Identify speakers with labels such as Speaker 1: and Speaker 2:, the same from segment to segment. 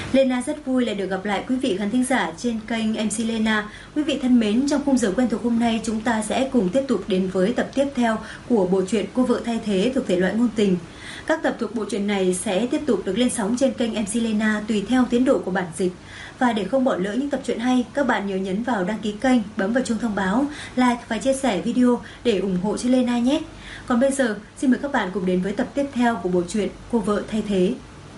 Speaker 1: Lena rất vui lại được gặp lại quý vị khán thính giả trên kênh MC Lena. Quý vị thân mến, trong khung giờ quen thuộc hôm nay chúng ta sẽ cùng tiếp tục đến với tập tiếp theo của bộ truyện Cô vợ thay thế thuộc thể loại ngôn tình. Các tập thuộc bộ truyện này sẽ tiếp tục được lên sóng trên kênh MC Lena tùy theo tiến độ của bản dịch. Và để không bỏ lỡ những tập truyện hay, các bạn nhớ nhấn vào đăng ký kênh, bấm vào chuông thông báo, like và chia sẻ video để ủng hộ cho Lena nhé. Còn bây giờ, xin mời các bạn cùng đến với tập tiếp theo của bộ truyện Cô vợ thay thế.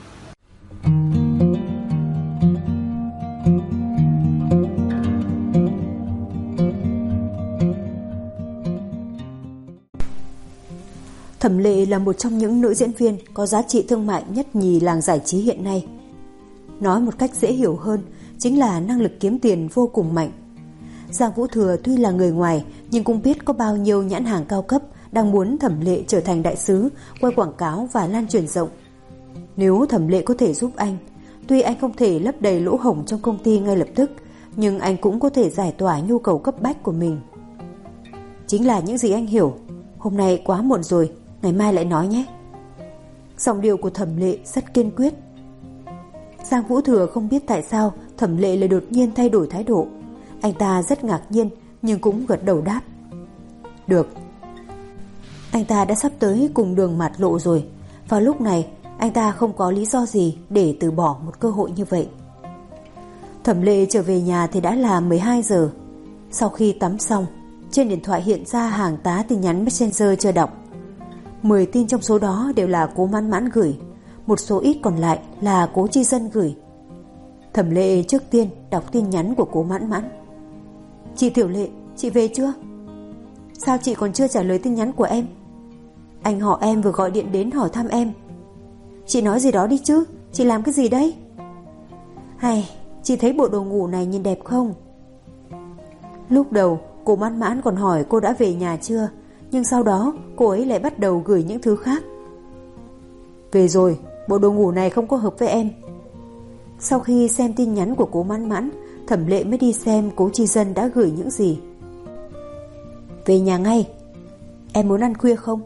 Speaker 2: Thẩm Lệ là một trong những nữ diễn viên có giá trị thương mại nhất nhì làng giải trí hiện nay. Nói một cách dễ hiểu hơn, chính là năng lực kiếm tiền vô cùng mạnh. Giang Vũ Thừa tuy là người ngoài nhưng cũng biết có bao nhiêu nhãn hàng cao cấp đang muốn Thẩm Lệ trở thành đại sứ, quay quảng cáo và lan truyền rộng. Nếu Thẩm Lệ có thể giúp anh, tuy anh không thể lấp đầy lỗ hổng trong công ty ngay lập tức, nhưng anh cũng có thể giải tỏa nhu cầu cấp bách của mình. Chính là những gì anh hiểu. Hôm nay quá muộn rồi, ngày mai lại nói nhé. Giọng điệu của Thẩm Lệ rất kiên quyết. Giang Vũ Thừa không biết tại sao Thẩm Lệ lại đột nhiên thay đổi thái độ. Anh ta rất ngạc nhiên nhưng cũng gật đầu đáp. Được. Anh ta đã sắp tới cùng đường mạt lộ rồi. Vào lúc này anh ta không có lý do gì để từ bỏ một cơ hội như vậy. Thẩm Lệ trở về nhà thì đã là 12 giờ. Sau khi tắm xong, trên điện thoại hiện ra hàng tá tin nhắn Messenger chưa đọc. 10 tin trong số đó đều là Cố Mãn Mãn gửi, một số ít còn lại là Cố Chi Dân gửi. Thẩm Lệ trước tiên đọc tin nhắn của Cố Mãn Mãn. Chị Tiểu Lệ, chị về chưa? Sao chị còn chưa trả lời tin nhắn của em? Anh họ em vừa gọi điện đến hỏi thăm em. Chị nói gì đó đi chứ, chị làm cái gì đấy? Hay, chị thấy bộ đồ ngủ này nhìn đẹp không? Lúc đầu Cố Mãn Mãn còn hỏi cô đã về nhà chưa, nhưng sau đó cô ấy lại bắt đầu gửi những thứ khác. Về rồi, bộ đồ ngủ này không có hợp với em. Sau khi xem tin nhắn của Cố Mãn Mãn, Thẩm Lệ mới đi xem Cố Chi Dân đã gửi những gì. Về nhà ngay. Em muốn ăn khuya không?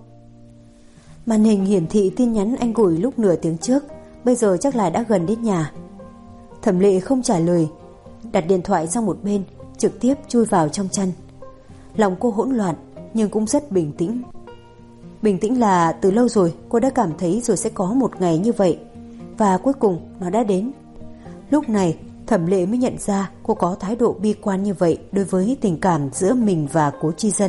Speaker 2: Màn hình hiển thị tin nhắn anh gửi lúc nửa tiếng trước, bây giờ chắc là đã gần đến nhà. Thẩm Lệ không trả lời, đặt điện thoại sang một bên, trực tiếp chui vào trong chăn. Lòng cô hỗn loạn nhưng cũng rất bình tĩnh. Bình tĩnh là từ lâu rồi cô đã cảm thấy rồi sẽ có một ngày như vậy, và cuối cùng nó đã đến. Lúc này Thẩm Lệ mới nhận ra cô có thái độ bi quan như vậy đối với tình cảm giữa mình và Cố Chi Dân.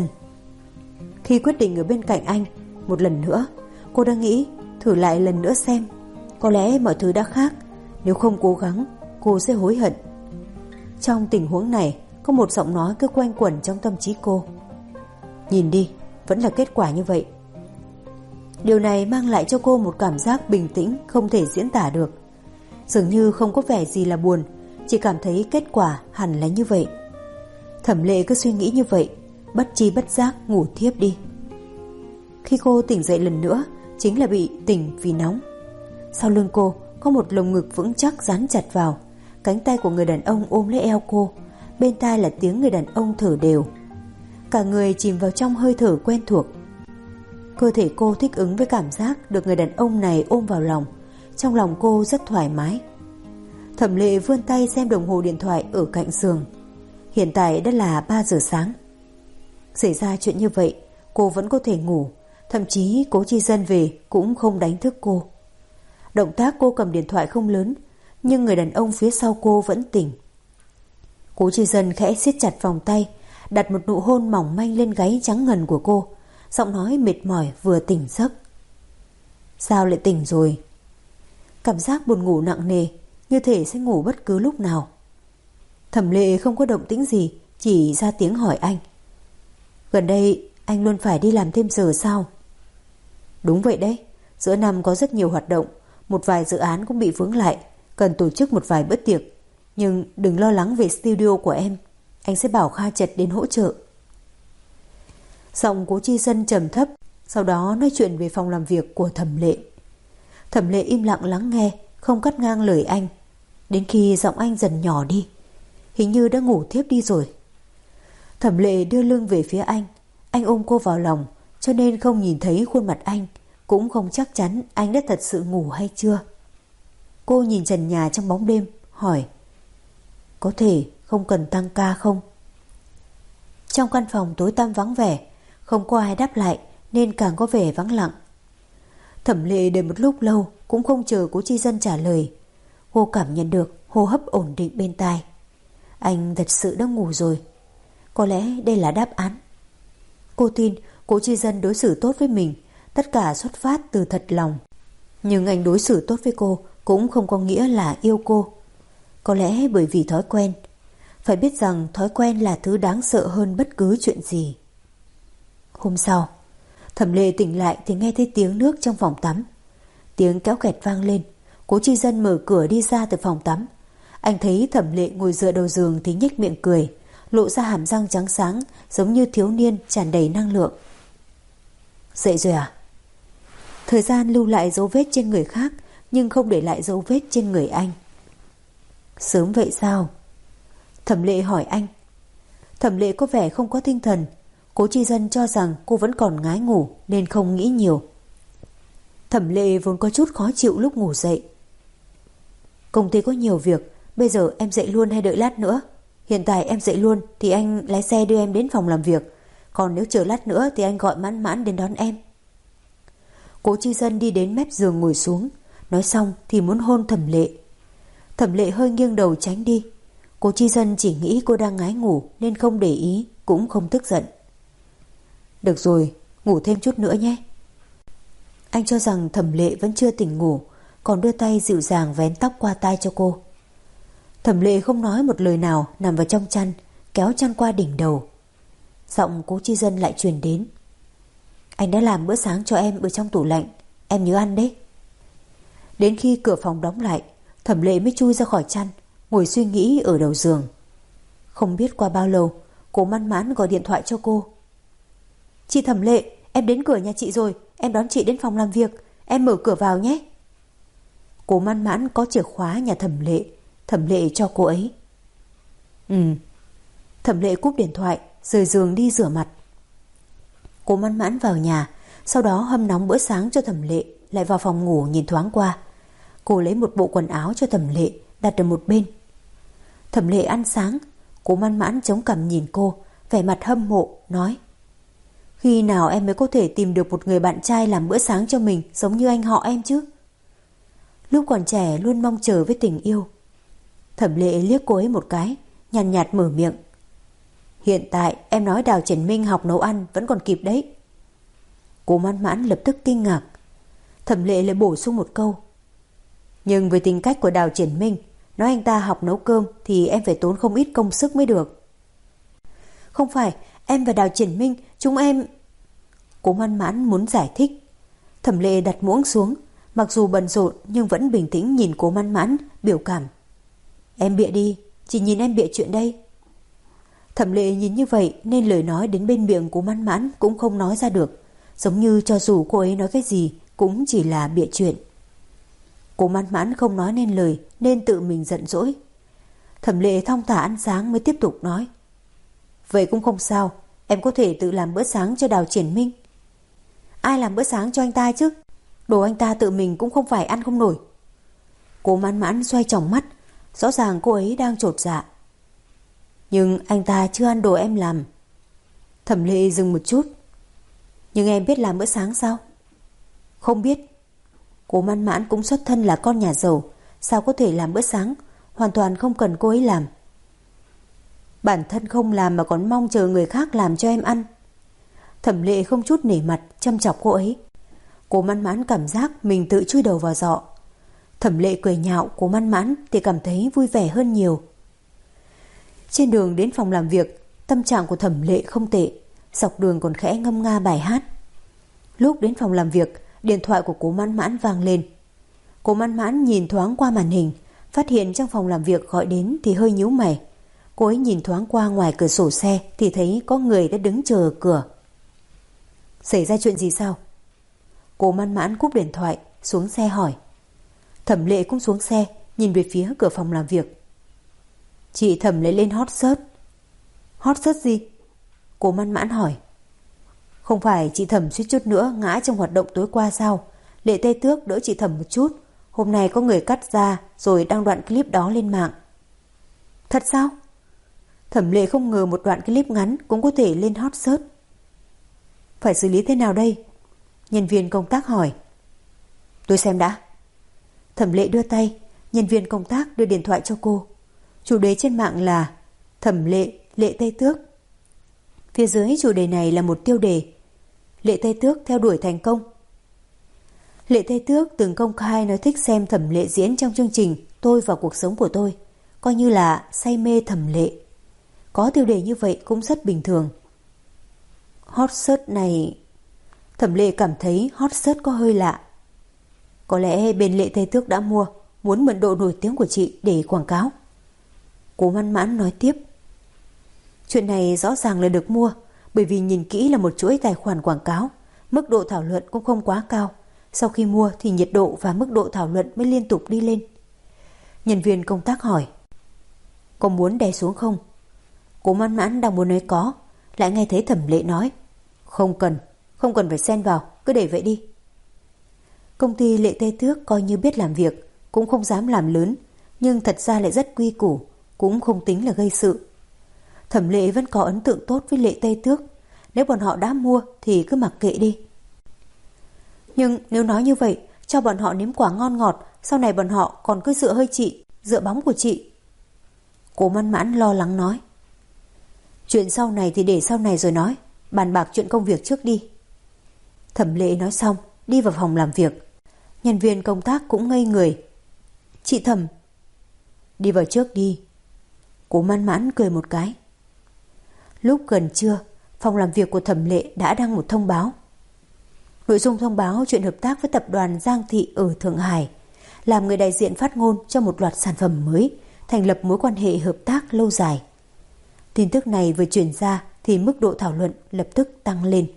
Speaker 2: Khi quyết định ở bên cạnh anh một lần nữa, cô đã nghĩ thử lại lần nữa xem. Có lẽ mọi thứ đã khác, nếu không cố gắng cô sẽ hối hận. Trong tình huống này có một giọng nói cứ quanh quẩn trong tâm trí cô. Nhìn đi, vẫn là kết quả như vậy. Điều này mang lại cho cô một cảm giác bình tĩnh không thể diễn tả được. Dường như không có vẻ gì là buồn, chỉ cảm thấy kết quả hẳn là như vậy. Thẩm Lệ cứ suy nghĩ như vậy, bất chi bất giác ngủ thiếp đi. Khi cô tỉnh dậy lần nữa, chính là bị tỉnh vì nóng. Sau lưng cô có một lồng ngực vững chắc dán chặt vào. Cánh tay của người đàn ông ôm lấy eo cô, bên tai là tiếng người đàn ông thở đều. Cả người chìm vào trong hơi thở quen thuộc. Cơ thể cô thích ứng với cảm giác được người đàn ông này ôm vào lòng. Trong lòng cô rất thoải mái. Thẩm Lệ vươn tay xem đồng hồ điện thoại ở cạnh giường. Hiện tại đã là 3 giờ sáng. Xảy ra chuyện như vậy, cô vẫn có thể ngủ. Thậm chí Cố Chi Dân về cũng không đánh thức cô. Động tác cô cầm điện thoại không lớn, nhưng người đàn ông phía sau cô vẫn tỉnh. Cố Chi Dân khẽ siết chặt vòng tay, đặt một nụ hôn mỏng manh lên gáy trắng ngần của cô, giọng nói mệt mỏi vừa tỉnh giấc. Sao lại tỉnh rồi? Cảm giác buồn ngủ nặng nề, như thể sẽ ngủ bất cứ lúc nào. Thẩm Lệ không có động tĩnh gì, chỉ ra tiếng hỏi anh. Gần đây anh luôn phải đi làm thêm giờ sao? Đúng vậy đấy, giữa năm có rất nhiều hoạt động, một vài dự án cũng bị vướng lại, cần tổ chức một vài bữa tiệc. Nhưng đừng lo lắng về studio của em, anh sẽ bảo Kha Trật đến hỗ trợ. Giọng Cố Chi Dân trầm thấp, sau đó nói chuyện về phòng làm việc của Thẩm Lệ. Thẩm Lệ im lặng lắng nghe, không cắt ngang lời anh, đến khi giọng anh dần nhỏ đi. Hình như đã ngủ thiếp đi rồi. Thẩm Lệ đưa lưng về phía anh ôm cô vào lòng, cho nên không nhìn thấy khuôn mặt anh, cũng không chắc chắn anh đã thật sự ngủ hay chưa. Cô nhìn trần nhà trong bóng đêm, hỏi: có thể không cần tăng ca không? Trong căn phòng tối tăm vắng vẻ, không có ai đáp lại nên càng có vẻ vắng lặng. Thẩm Lệ đợi một lúc lâu cũng không chờ Cố Chi Dân trả lời. Cô cảm nhận được hô hấp ổn định bên tai. Anh thật sự đã ngủ rồi. Có lẽ đây là đáp án. Cô tin Cố Chi Dân đối xử tốt với mình, tất cả xuất phát từ thật lòng. Nhưng anh đối xử tốt với cô cũng không có nghĩa là yêu cô. Có lẽ bởi vì thói quen. Phải biết rằng thói quen là thứ đáng sợ hơn bất cứ chuyện gì. Hôm sau, Thẩm Lệ tỉnh lại thì nghe thấy tiếng nước trong phòng tắm. Tiếng kéo kẹt vang lên. Cố Chi Dân mở cửa đi ra từ phòng tắm. Anh thấy Thẩm Lệ ngồi dựa đầu giường thì nhếch miệng cười, lộ ra hàm răng trắng sáng, giống như thiếu niên tràn đầy năng lượng. Dậy rồi à? Thời gian lưu lại dấu vết trên người khác, nhưng không để lại dấu vết trên người anh. Sớm vậy sao? Thẩm Lệ hỏi anh. Thẩm Lệ có vẻ không có tinh thần. Cố Chi Dân cho rằng cô vẫn còn ngái ngủ nên không nghĩ nhiều. Thẩm Lệ vốn có chút khó chịu lúc ngủ dậy. Công ty có nhiều việc, bây giờ em dậy luôn hay đợi lát nữa? Hiện tại em dậy luôn thì anh lái xe đưa em đến phòng làm việc. Còn nếu chờ lát nữa thì anh gọi Mãn Mãn đến đón em. Cố Chi Dân đi đến mép giường ngồi xuống. Nói xong thì muốn hôn Thẩm Lệ. Thẩm Lệ hơi nghiêng đầu tránh đi. Cố Chi Dân chỉ nghĩ cô đang ngái ngủ nên không để ý, cũng không tức giận. Được rồi, ngủ thêm chút nữa nhé. Anh cho rằng Thẩm Lệ vẫn chưa tỉnh ngủ, còn đưa tay dịu dàng vén tóc qua tai cho cô. Thẩm Lệ không nói một lời nào, nằm vào trong chăn, kéo chăn qua đỉnh đầu. Giọng Cố Chi Dân lại truyền đến. Anh đã làm bữa sáng cho em ở trong tủ lạnh, em nhớ ăn đấy. Đến khi cửa phòng đóng lại, Thẩm Lệ mới chui ra khỏi chăn, ngồi suy nghĩ ở đầu giường. Không biết qua bao lâu, Cố Mãn Mãn gọi điện thoại cho cô. Chị Thẩm Lệ, em đến cửa nhà chị rồi, em đón chị đến phòng làm việc, em mở cửa vào nhé. Cố Mãn Mãn có chìa khóa nhà Thẩm Lệ cho cô ấy. Thẩm Lệ cúp điện thoại, rời giường đi rửa mặt. Cố Mãn Mãn vào nhà, sau đó hâm nóng bữa sáng cho Thẩm Lệ, lại vào phòng ngủ nhìn thoáng qua. Cô lấy một bộ quần áo cho Thẩm Lệ, đặt ở một bên. Thẩm Lệ ăn sáng, Cố Mãn Mãn chống cằm nhìn cô, vẻ mặt hâm mộ, nói: khi nào em mới có thể tìm được một người bạn trai làm bữa sáng cho mình giống như anh họ em chứ? Lúc còn trẻ luôn mong chờ với tình yêu. Thẩm Lệ liếc cô ấy một cái, nhàn nhạt mở miệng. Hiện tại em nói Đào Triển Minh học nấu ăn vẫn còn kịp đấy. Cố Mãn Mãn lập tức kinh ngạc. Thẩm Lệ lại bổ sung một câu. Nhưng với tính cách của Đào Triển Minh, nói anh ta học nấu cơm thì em phải tốn không ít công sức mới được. Không phải, em và Đào Triển Minh, chúng em... Cố Mãn Mãn muốn giải thích. Thẩm Lệ đặt muỗng xuống, mặc dù bận rộn nhưng vẫn bình tĩnh nhìn Cố Mãn Mãn, biểu cảm. Em bịa đi, chỉ nhìn em bịa chuyện đây. Thẩm Lệ nhìn như vậy nên lời nói đến bên miệng Cố Mãn Mãn cũng không nói ra được, giống như cho dù cô ấy nói cái gì cũng chỉ là bịa chuyện. Cố Mãn Mãn không nói nên lời nên tự mình giận dỗi. Thẩm Lệ thong thả ăn sáng mới tiếp tục nói. Vậy cũng không sao, em có thể tự làm bữa sáng cho Đào Triển Minh. Ai làm bữa sáng cho anh ta chứ? Đồ anh ta tự mình cũng không phải ăn không nổi. Cố Mãn Mãn xoay tròng mắt, rõ ràng cô ấy đang chột dạ. Nhưng anh ta chưa ăn đồ em làm. Thẩm Lệ dừng một chút. Nhưng em biết làm bữa sáng sao? Không biết. Cố Mãn Mãn cũng xuất thân là con nhà giàu, sao có thể làm bữa sáng, hoàn toàn không cần cô ấy làm. Bản thân không làm mà còn mong chờ người khác làm cho em ăn. Thẩm Lệ không chút nể mặt châm chọc cô ấy. Cố Mãn Mãn cảm giác mình tự chui đầu vào giọ. Thẩm Lệ cười nhạo Cố Mãn Mãn thì cảm thấy vui vẻ hơn nhiều. Trên đường đến phòng làm việc, tâm trạng của Thẩm Lệ không tệ, dọc đường còn khẽ ngâm nga bài hát. Lúc đến phòng làm việc, điện thoại của Cố Mãn Mãn vang lên. Cố Mãn Mãn nhìn thoáng qua màn hình, phát hiện trong phòng làm việc gọi đến thì hơi nhíu mày. Cô ấy nhìn thoáng qua ngoài cửa sổ xe thì thấy có người đã đứng chờ ở cửa. Xảy ra chuyện gì sao? Cố Mãn Mãn cúp điện thoại, xuống xe hỏi. Thẩm Lệ cũng xuống xe, nhìn về phía cửa phòng làm việc. Chị Thẩm lấy lên hot search. Hot search gì? Cố Mãn Mãn hỏi. Không phải chị Thẩm suýt chút nữa ngã trong hoạt động tối qua sao? Lệ Tê Tước đỡ chị Thẩm một chút, Hôm nay có người cắt ra rồi đăng đoạn clip đó lên mạng. Thật sao? Thẩm Lệ không ngờ một đoạn clip ngắn cũng có thể lên hot search. Phải xử lý thế nào đây? Nhân viên công tác hỏi. Tôi xem đã. Thẩm Lệ đưa tay, nhân viên công tác đưa điện thoại cho cô. Chủ đề trên mạng là Thẩm Lệ, Lệ Tây Tước. Phía dưới chủ đề này là một tiêu đề: Lệ Tây Tước theo đuổi thành công. Lệ Tây Tước từng công khai nói thích xem Thẩm Lệ diễn trong chương trình Tôi và cuộc sống của tôi, coi như là say mê Thẩm Lệ. Có tiêu đề như vậy cũng rất bình thường. Hot search này... Thẩm Lệ cảm thấy hot search có hơi lạ. Có lẽ bên Lệ Tây Tước đã mua, muốn mượn độ nổi tiếng của chị để quảng cáo. Cố Mãn Mãn nói tiếp. Chuyện này rõ ràng là được mua, bởi vì nhìn kỹ là một chuỗi tài khoản quảng cáo, mức độ thảo luận cũng không quá cao. Sau khi mua thì nhiệt độ và mức độ thảo luận mới liên tục đi lên. Nhân viên công tác hỏi. Có muốn đè xuống không? Cố Mãn Mãn đang muốn nói có, lại nghe thấy Thẩm Lệ nói. Không cần phải xen vào, cứ để vậy đi. Công ty Lệ Tây Tước coi như biết làm việc, cũng không dám làm lớn, nhưng thật ra lại rất quy củ, cũng không tính là gây sự. Thẩm Lệ vẫn có ấn tượng tốt với Lệ Tây Tước, nếu bọn họ đã mua thì cứ mặc kệ đi. Nhưng nếu nói như vậy, cho bọn họ nếm quả ngon ngọt, sau này bọn họ còn cứ dựa hơi chị, dựa bóng của chị. Cố Mãn Mãn lo lắng nói. Chuyện sau này thì để sau này rồi nói, bàn bạc chuyện công việc trước đi. Thẩm Lệ nói xong, đi vào phòng làm việc. Nhân viên công tác cũng ngây người. Chị Thẩm. Đi vào trước đi. Cố Mãn Mãn cười một cái. Lúc gần trưa, phòng làm việc của Thẩm Lệ đã đăng một thông báo. Nội dung thông báo chuyện hợp tác với tập đoàn Giang Thị ở Thượng Hải, làm người đại diện phát ngôn cho một loạt sản phẩm mới, thành lập mối quan hệ hợp tác lâu dài. Tin tức này vừa truyền ra thì mức độ thảo luận lập tức tăng lên.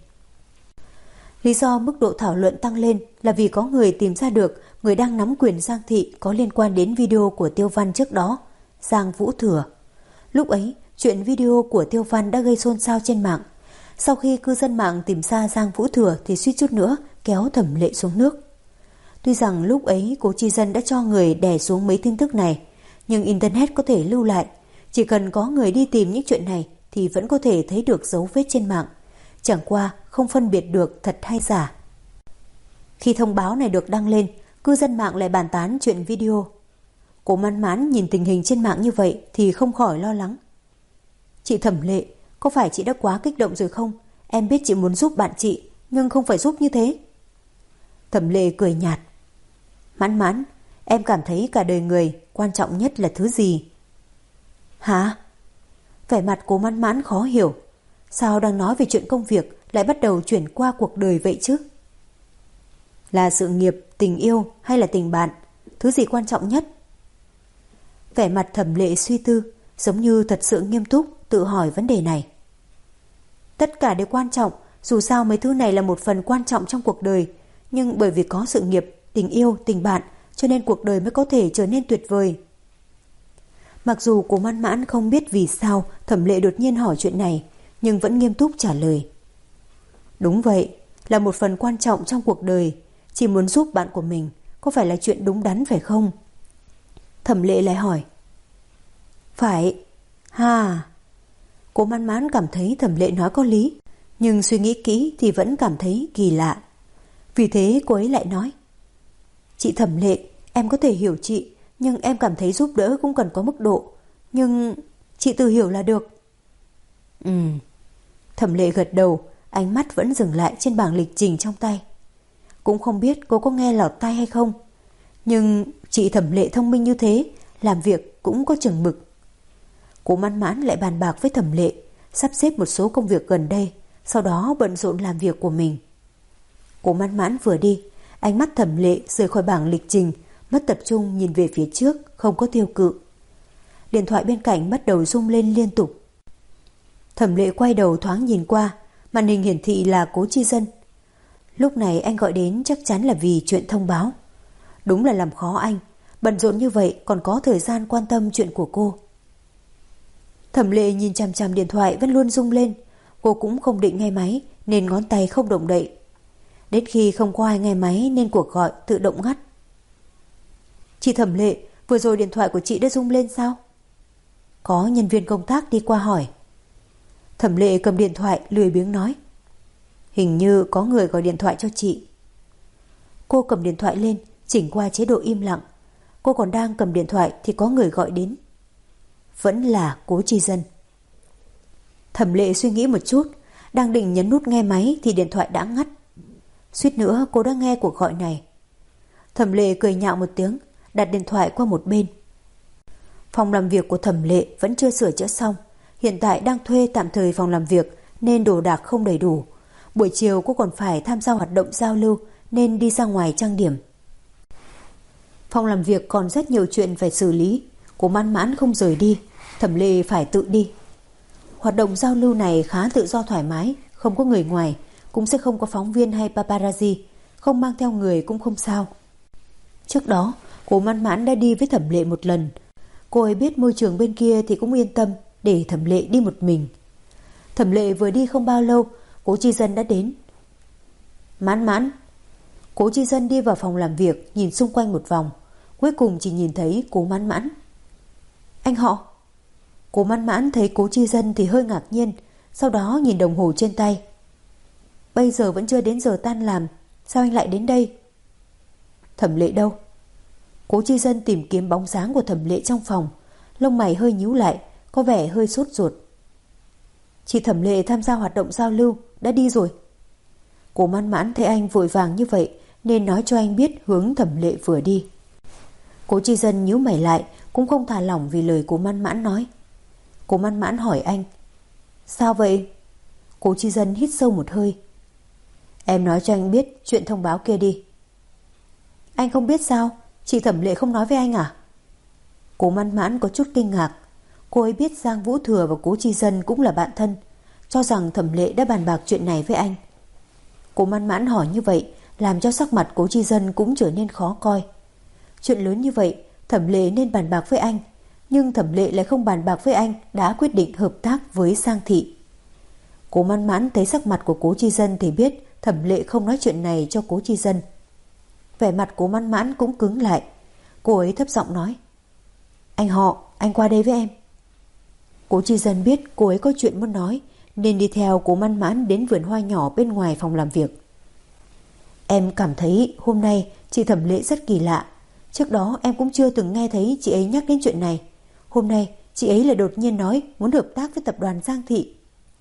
Speaker 2: Lý do mức độ thảo luận tăng lên là vì có người tìm ra được người đang nắm quyền Giang Thị có liên quan đến video của Tiêu Văn trước đó, Giang Vũ Thừa. Lúc ấy, chuyện video của Tiêu Văn đã gây xôn xao trên mạng. Sau khi cư dân mạng tìm ra Giang Vũ Thừa thì suýt chút nữa kéo Thẩm Lệ xuống nước. Tuy rằng lúc ấy Cố Chi Dân đã cho người đè xuống mấy tin tức này, nhưng Internet có thể lưu lại. Chỉ cần có người đi tìm những chuyện này thì vẫn có thể thấy được dấu vết trên mạng. Chẳng qua không phân biệt được thật hay giả. Khi thông báo này được đăng lên, cư dân mạng lại bàn tán chuyện video. Cố Mãn Mãn nhìn tình hình trên mạng như vậy thì không khỏi lo lắng. Chị Thẩm Lệ, có phải chị đã quá kích động rồi không? Em biết chị muốn giúp bạn chị, nhưng không phải giúp như thế. Thẩm Lệ cười nhạt. Mãn Mãn, em cảm thấy cả đời người quan trọng nhất là thứ gì? Hả? Vẻ mặt Cố Mãn Mãn khó hiểu. Sao đang nói về chuyện công việc lại bắt đầu chuyển qua cuộc đời vậy chứ? Là sự nghiệp, tình yêu hay là tình bạn? Thứ gì quan trọng nhất? Vẻ mặt Thẩm Lệ suy tư, giống như thật sự nghiêm túc tự hỏi vấn đề này. Tất cả đều quan trọng, dù sao mấy thứ này là một phần quan trọng trong cuộc đời, nhưng bởi vì có sự nghiệp, tình yêu, tình bạn, cho nên cuộc đời mới có thể trở nên tuyệt vời. Mặc dù Cố Mãn Mãn không biết vì sao Thẩm Lệ đột nhiên hỏi chuyện này, nhưng vẫn nghiêm túc trả lời. Đúng vậy, là một phần quan trọng trong cuộc đời. Chỉ muốn giúp bạn của mình, có phải là chuyện đúng đắn phải không? Thẩm Lệ lại hỏi. Phải. Ha. Cố Mãn Mãn cảm thấy Thẩm Lệ nói có lý, nhưng suy nghĩ kỹ thì vẫn cảm thấy kỳ lạ. Vì thế cô ấy lại nói. Chị Thẩm Lệ, em có thể hiểu chị, nhưng em cảm thấy giúp đỡ cũng cần có mức độ. Nhưng chị tự hiểu là được. Thẩm Lệ gật đầu, ánh mắt vẫn dừng lại trên bảng lịch trình trong tay. Cũng không biết cô có nghe lọt tai hay không, nhưng chị Thẩm Lệ thông minh như thế, làm việc cũng có chừng mực. Cố Mãn Mãn lại bàn bạc với Thẩm Lệ, sắp xếp một số công việc gần đây, sau đó bận rộn làm việc của mình. Cố Mãn Mãn vừa đi, ánh mắt Thẩm Lệ rời khỏi bảng lịch trình, mất tập trung nhìn về phía trước, không có tiêu cự. Điện thoại bên cạnh bắt đầu rung lên liên tục. Thẩm Lệ quay đầu thoáng nhìn qua, màn hình hiển thị là Cố Chi Dân. Lúc này anh gọi đến chắc chắn là vì chuyện thông báo. Đúng là làm khó anh, bận rộn như vậy còn có thời gian quan tâm chuyện của cô. Thẩm Lệ nhìn chằm chằm điện thoại vẫn luôn rung lên. Cô cũng không định nghe máy nên ngón tay không động đậy. Đến khi không có ai nghe máy nên cuộc gọi tự động ngắt. Chị Thẩm Lệ, vừa rồi điện thoại của chị đã rung lên sao? Có nhân viên công tác đi qua hỏi. Thẩm Lệ cầm điện thoại lười biếng nói. Hình như có người gọi điện thoại cho chị. Cô cầm điện thoại lên, chỉnh qua chế độ im lặng. Cô còn đang cầm điện thoại thì có người gọi đến. Vẫn là Cố Chi Dân. Thẩm Lệ suy nghĩ một chút, đang định nhấn nút nghe máy thì điện thoại đã ngắt. Suýt nữa cô đã nghe cuộc gọi này. Thẩm Lệ cười nhạo một tiếng, đặt điện thoại qua một bên. Phòng làm việc của Thẩm Lệ vẫn chưa sửa chữa xong. Hiện tại đang thuê tạm thời phòng làm việc nên đồ đạc không đầy đủ. Buổi chiều cô còn phải tham gia hoạt động giao lưu nên đi ra ngoài trang điểm. Phòng làm việc còn rất nhiều chuyện phải xử lý. Cố Mãn Mãn không rời đi, Thẩm Lệ phải tự đi. Hoạt động giao lưu này khá tự do thoải mái, không có người ngoài, cũng sẽ không có phóng viên hay paparazzi, không mang theo người cũng không sao. Trước đó, Cố Mãn Mãn đã đi với Thẩm Lệ một lần. Cô ấy biết môi trường bên kia thì cũng yên tâm để Thẩm Lệ đi một mình. Thẩm Lệ vừa đi không bao lâu, Cố Chi Dân đã đến. Mãn Mãn. Cố Chi Dân đi vào phòng làm việc, nhìn xung quanh một vòng, cuối cùng chỉ nhìn thấy Cố Mãn Mãn. Anh họ. Cố Mãn Mãn thấy Cố Chi Dân thì hơi ngạc nhiên, sau đó nhìn đồng hồ trên tay. Bây giờ vẫn chưa đến giờ tan làm, sao anh lại đến đây? Thẩm Lệ đâu? Cố Chi Dân tìm kiếm bóng dáng của Thẩm Lệ trong phòng, lông mày hơi nhíu lại, có vẻ hơi sốt ruột. Chị Thẩm Lệ tham gia hoạt động giao lưu, đã đi rồi. Cố Mãn Mãn thấy anh vội vàng như vậy nên nói cho anh biết hướng Thẩm Lệ vừa đi. Cố Chi Dân nhíu mày lại, cũng không thả lỏng vì lời Cố Mãn Mãn nói. Cố Mãn Mãn hỏi anh. Sao vậy? Cố Chi Dân hít sâu một hơi. Em nói cho anh biết chuyện thông báo kia đi. Anh không biết sao? Chị Thẩm Lệ không nói với anh à? Cố Mãn Mãn có chút kinh ngạc. Cô ấy biết Giang Vũ Thừa và Cố Chi Dân cũng là bạn thân, cho rằng Thẩm Lệ đã bàn bạc chuyện này với anh. Cố Mãn Mãn hỏi như vậy làm cho sắc mặt Cố Chi Dân cũng trở nên khó coi. Chuyện lớn như vậy Thẩm Lệ nên bàn bạc với anh, nhưng Thẩm Lệ lại không bàn bạc với anh, đã quyết định hợp tác với Sang Thị. Cố Mãn Mãn thấy sắc mặt của Cố Chi Dân thì biết Thẩm Lệ không nói chuyện này cho Cố Chi Dân. Vẻ mặt Cố Mãn Mãn cũng cứng lại. Cô ấy thấp giọng nói. Anh họ, anh qua đây với em. Cố Chi Dân biết cô ấy có chuyện muốn nói nên đi theo Cố Mãn Mãn đến vườn hoa nhỏ bên ngoài phòng làm việc. Em cảm thấy hôm nay chị Thẩm Lệ rất kỳ lạ. Trước đó em cũng chưa từng nghe thấy chị ấy nhắc đến chuyện này. Hôm nay chị ấy lại đột nhiên nói muốn hợp tác với tập đoàn Giang Thị.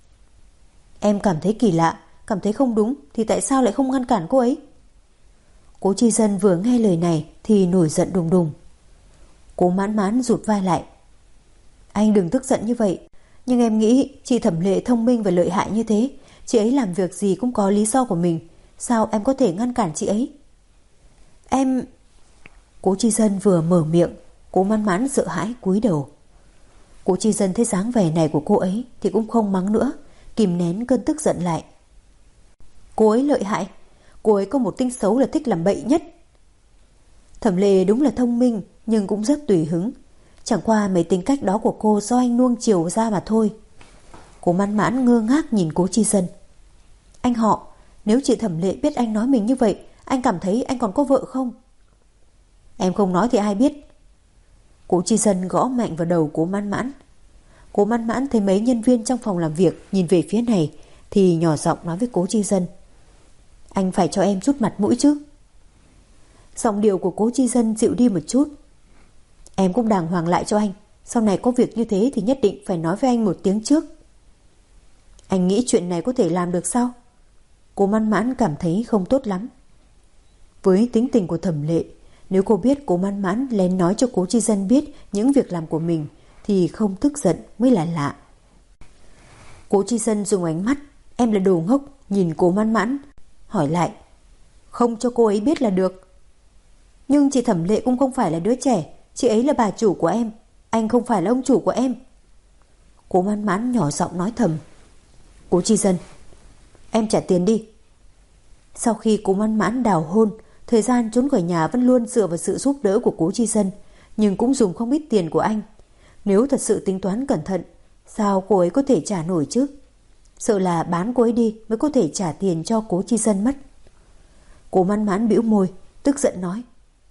Speaker 2: Em cảm thấy kỳ lạ, cảm thấy không đúng thì tại sao lại không ngăn cản cô ấy? Cố Chi Dân vừa nghe lời này thì nổi giận đùng đùng. Cố Mãn Mãn rụt vai lại. Anh đừng tức giận như vậy, nhưng em nghĩ chị Thẩm Lệ thông minh và lợi hại như thế, chị ấy làm việc gì cũng có lý do của mình, sao em có thể ngăn cản chị ấy? Em... Cố Chi Dân vừa mở miệng, Cố Mãn Mãn sợ hãi cúi đầu. Cố Chi Dân thấy dáng vẻ này của cô ấy thì cũng không mắng nữa, kìm nén cơn tức giận lại. Cô ấy lợi hại, cô ấy có một tính xấu là thích làm bậy nhất. Thẩm Lệ đúng là thông minh nhưng cũng rất tùy hứng, chẳng qua mấy tính cách đó của cô do anh nuông chiều ra mà thôi. Cố Mãn Mãn ngơ ngác nhìn Cố Chi Dân. Anh họ, nếu chị Thẩm Lệ biết anh nói mình như vậy, anh cảm thấy anh còn có vợ không? Em không nói thì ai biết. Cố Chi Dân gõ mạnh vào đầu Cố Mãn Mãn. Cố Mãn Mãn thấy mấy nhân viên trong phòng làm việc nhìn về phía này thì nhỏ giọng nói với Cố Chi Dân. Anh phải cho em chút mặt mũi chứ. Giọng điệu của Cố Chi Dân dịu đi một chút. Em cũng đàng hoàng lại cho anh, sau này có việc như thế thì nhất định phải nói với anh một tiếng trước. Anh nghĩ chuyện này có thể làm được sao? Cố Mãn Mãn cảm thấy không tốt lắm. Với tính tình của Thẩm Lệ, nếu cô biết Cố Mãn Mãn lén nói cho Cố Chi Dân biết những việc làm của mình thì không tức giận mới là lạ. Cố Chi Dân dùng ánh mắt em là đồ ngốc nhìn Cố Mãn Mãn, hỏi lại. Không cho cô ấy biết là được. Nhưng chị Thẩm Lệ cũng không phải là đứa trẻ, chị ấy là bà chủ của em, anh không phải là ông chủ của em. Cố Mãn Mãn nhỏ giọng nói thầm. Cố Chi Dân, em trả tiền đi. Sau khi Cố Mãn Mãn đào hôn, thời gian trốn khỏi nhà vẫn luôn dựa vào sự giúp đỡ của Cố Chi Dân, nhưng cũng dùng không ít tiền của anh. Nếu thật sự tính toán cẩn thận, sao cô ấy có thể trả nổi chứ? Sợ là bán cô ấy đi mới có thể trả tiền cho Cố Chi Dân mất. Cố Mãn Mãn bĩu môi, tức giận nói.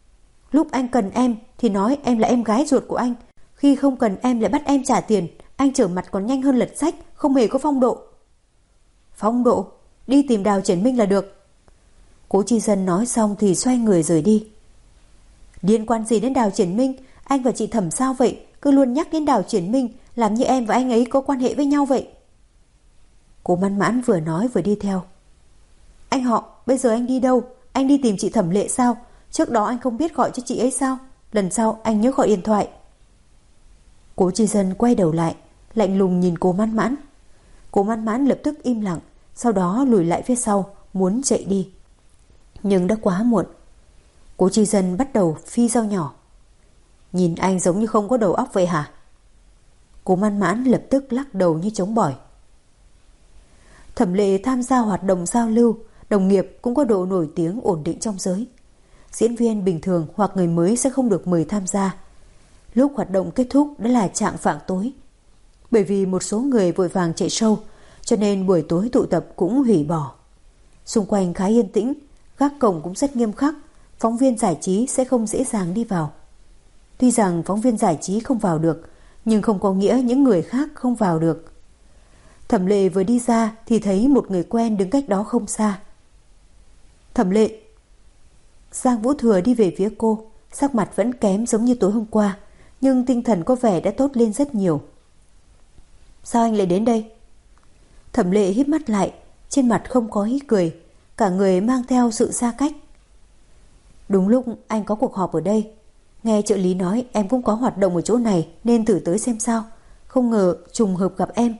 Speaker 2: Lúc anh cần em thì nói em là em gái ruột của anh, khi không cần em lại bắt em trả tiền. Anh trở mặt còn nhanh hơn lật sách, không hề có phong độ. Phong độ? Đi tìm Đào Triển Minh là được. Cố Chi Dân nói xong thì xoay người rời đi. Liên quan gì đến Đào Triển Minh? Anh và chị Thẩm sao vậy? Cứ luôn nhắc đến Đào Triển Minh, làm như em và anh ấy có quan hệ với nhau vậy. Cố Mãn Mãn vừa nói vừa đi theo. Anh họ, bây giờ anh đi đâu? Anh đi tìm chị Thẩm Lệ sao? Trước đó anh không biết gọi cho chị ấy sao? Lần sau anh nhớ gọi điện thoại. Cố Chi Dân quay đầu lại, lạnh lùng nhìn Cố Mãn Mãn. Cố Mãn Mãn lập tức im lặng, sau đó lùi lại phía sau, muốn chạy đi. Nhưng đã quá muộn. Cố Chi Dân bắt đầu phi dao nhỏ. Nhìn anh giống như không có đầu óc vậy hả? Cố Mãn Mãn lập tức lắc đầu như chống bỏi. Thẩm Lệ tham gia hoạt động giao lưu, đồng nghiệp cũng có độ nổi tiếng ổn định trong giới. Diễn viên bình thường hoặc người mới sẽ không được mời tham gia. Lúc hoạt động kết thúc đã là chạng vạng tối. Bởi vì một số người vội vàng chạy show, cho nên buổi tối tụ tập cũng hủy bỏ. Xung quanh khá yên tĩnh, gác cổng cũng rất nghiêm khắc, phóng viên giải trí sẽ không dễ dàng đi vào. Tuy rằng phóng viên giải trí không vào được, nhưng không có nghĩa những người khác không vào được. Thẩm Lệ vừa đi ra thì thấy một người quen đứng cách đó không xa. Thẩm Lệ. Giang Vũ Thừa đi về phía cô, sắc mặt vẫn kém giống như tối hôm qua, nhưng tinh thần có vẻ đã tốt lên rất nhiều. Sao anh lại đến đây? Thẩm Lệ híp mắt lại, trên mặt không có ý cười, cả người mang theo sự xa cách. Đúng lúc anh có cuộc họp ở đây, nghe trợ lý nói em cũng có hoạt động ở chỗ này nên thử tới xem sao, không ngờ trùng hợp gặp em.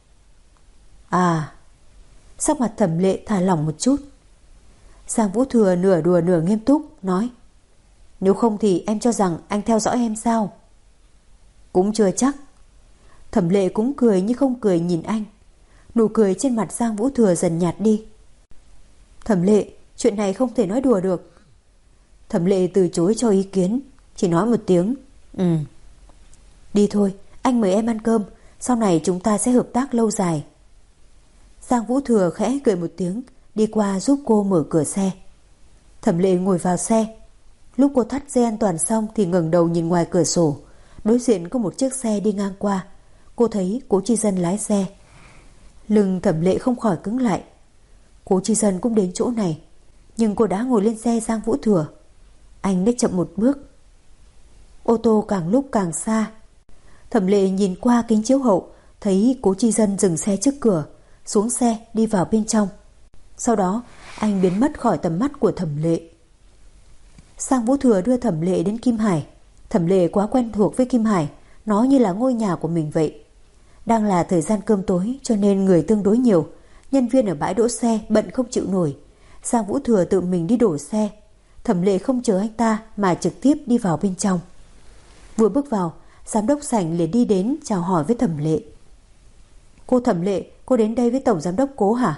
Speaker 2: À. Sắc mặt Thẩm Lệ thả lỏng một chút. Giang Vũ Thừa nửa đùa nửa nghiêm túc nói, nếu không thì em cho rằng anh theo dõi em sao? Cũng chưa chắc. Thẩm Lệ cũng cười như không cười nhìn anh. Nụ cười trên mặt Giang Vũ Thừa dần nhạt đi. Thẩm Lệ, chuyện này không thể nói đùa được. Thẩm Lệ từ chối cho ý kiến, chỉ nói một tiếng Đi thôi, anh mời em ăn cơm, sau này chúng ta sẽ hợp tác lâu dài. Giang Vũ Thừa khẽ cười một tiếng, đi qua giúp cô mở cửa xe. Thẩm Lệ ngồi vào xe. Lúc cô thắt dây an toàn xong thì ngẩng đầu nhìn ngoài cửa sổ. Đối diện có một chiếc xe đi ngang qua. Cô thấy Cố Chi Dân lái xe. Lưng Thẩm Lệ không khỏi cứng lại. Cố Chi Dân cũng đến chỗ này, nhưng cô đã ngồi lên xe Giang Vũ Thừa. Anh đã chậm một bước. Ô tô càng lúc càng xa. Thẩm Lệ nhìn qua kính chiếu hậu, thấy Cố Chi Dân dừng xe trước cửa, xuống xe đi vào bên trong. Sau đó anh biến mất khỏi tầm mắt của Thẩm Lệ. Giang Vũ Thừa đưa Thẩm Lệ đến Kim Hải. Thẩm Lệ quá quen thuộc với Kim Hải, nó như là ngôi nhà của mình vậy. Đang là thời gian cơm tối cho nên người tương đối nhiều. Nhân viên ở bãi đỗ xe bận không chịu nổi. Giang Vũ Thừa tự mình đi đổ xe. Thẩm Lệ không chờ anh ta mà trực tiếp đi vào bên trong. Vừa bước vào, giám đốc sảnh liền đi đến chào hỏi với Thẩm Lệ. Cô Thẩm Lệ, cô đến đây với tổng giám đốc Cố hả?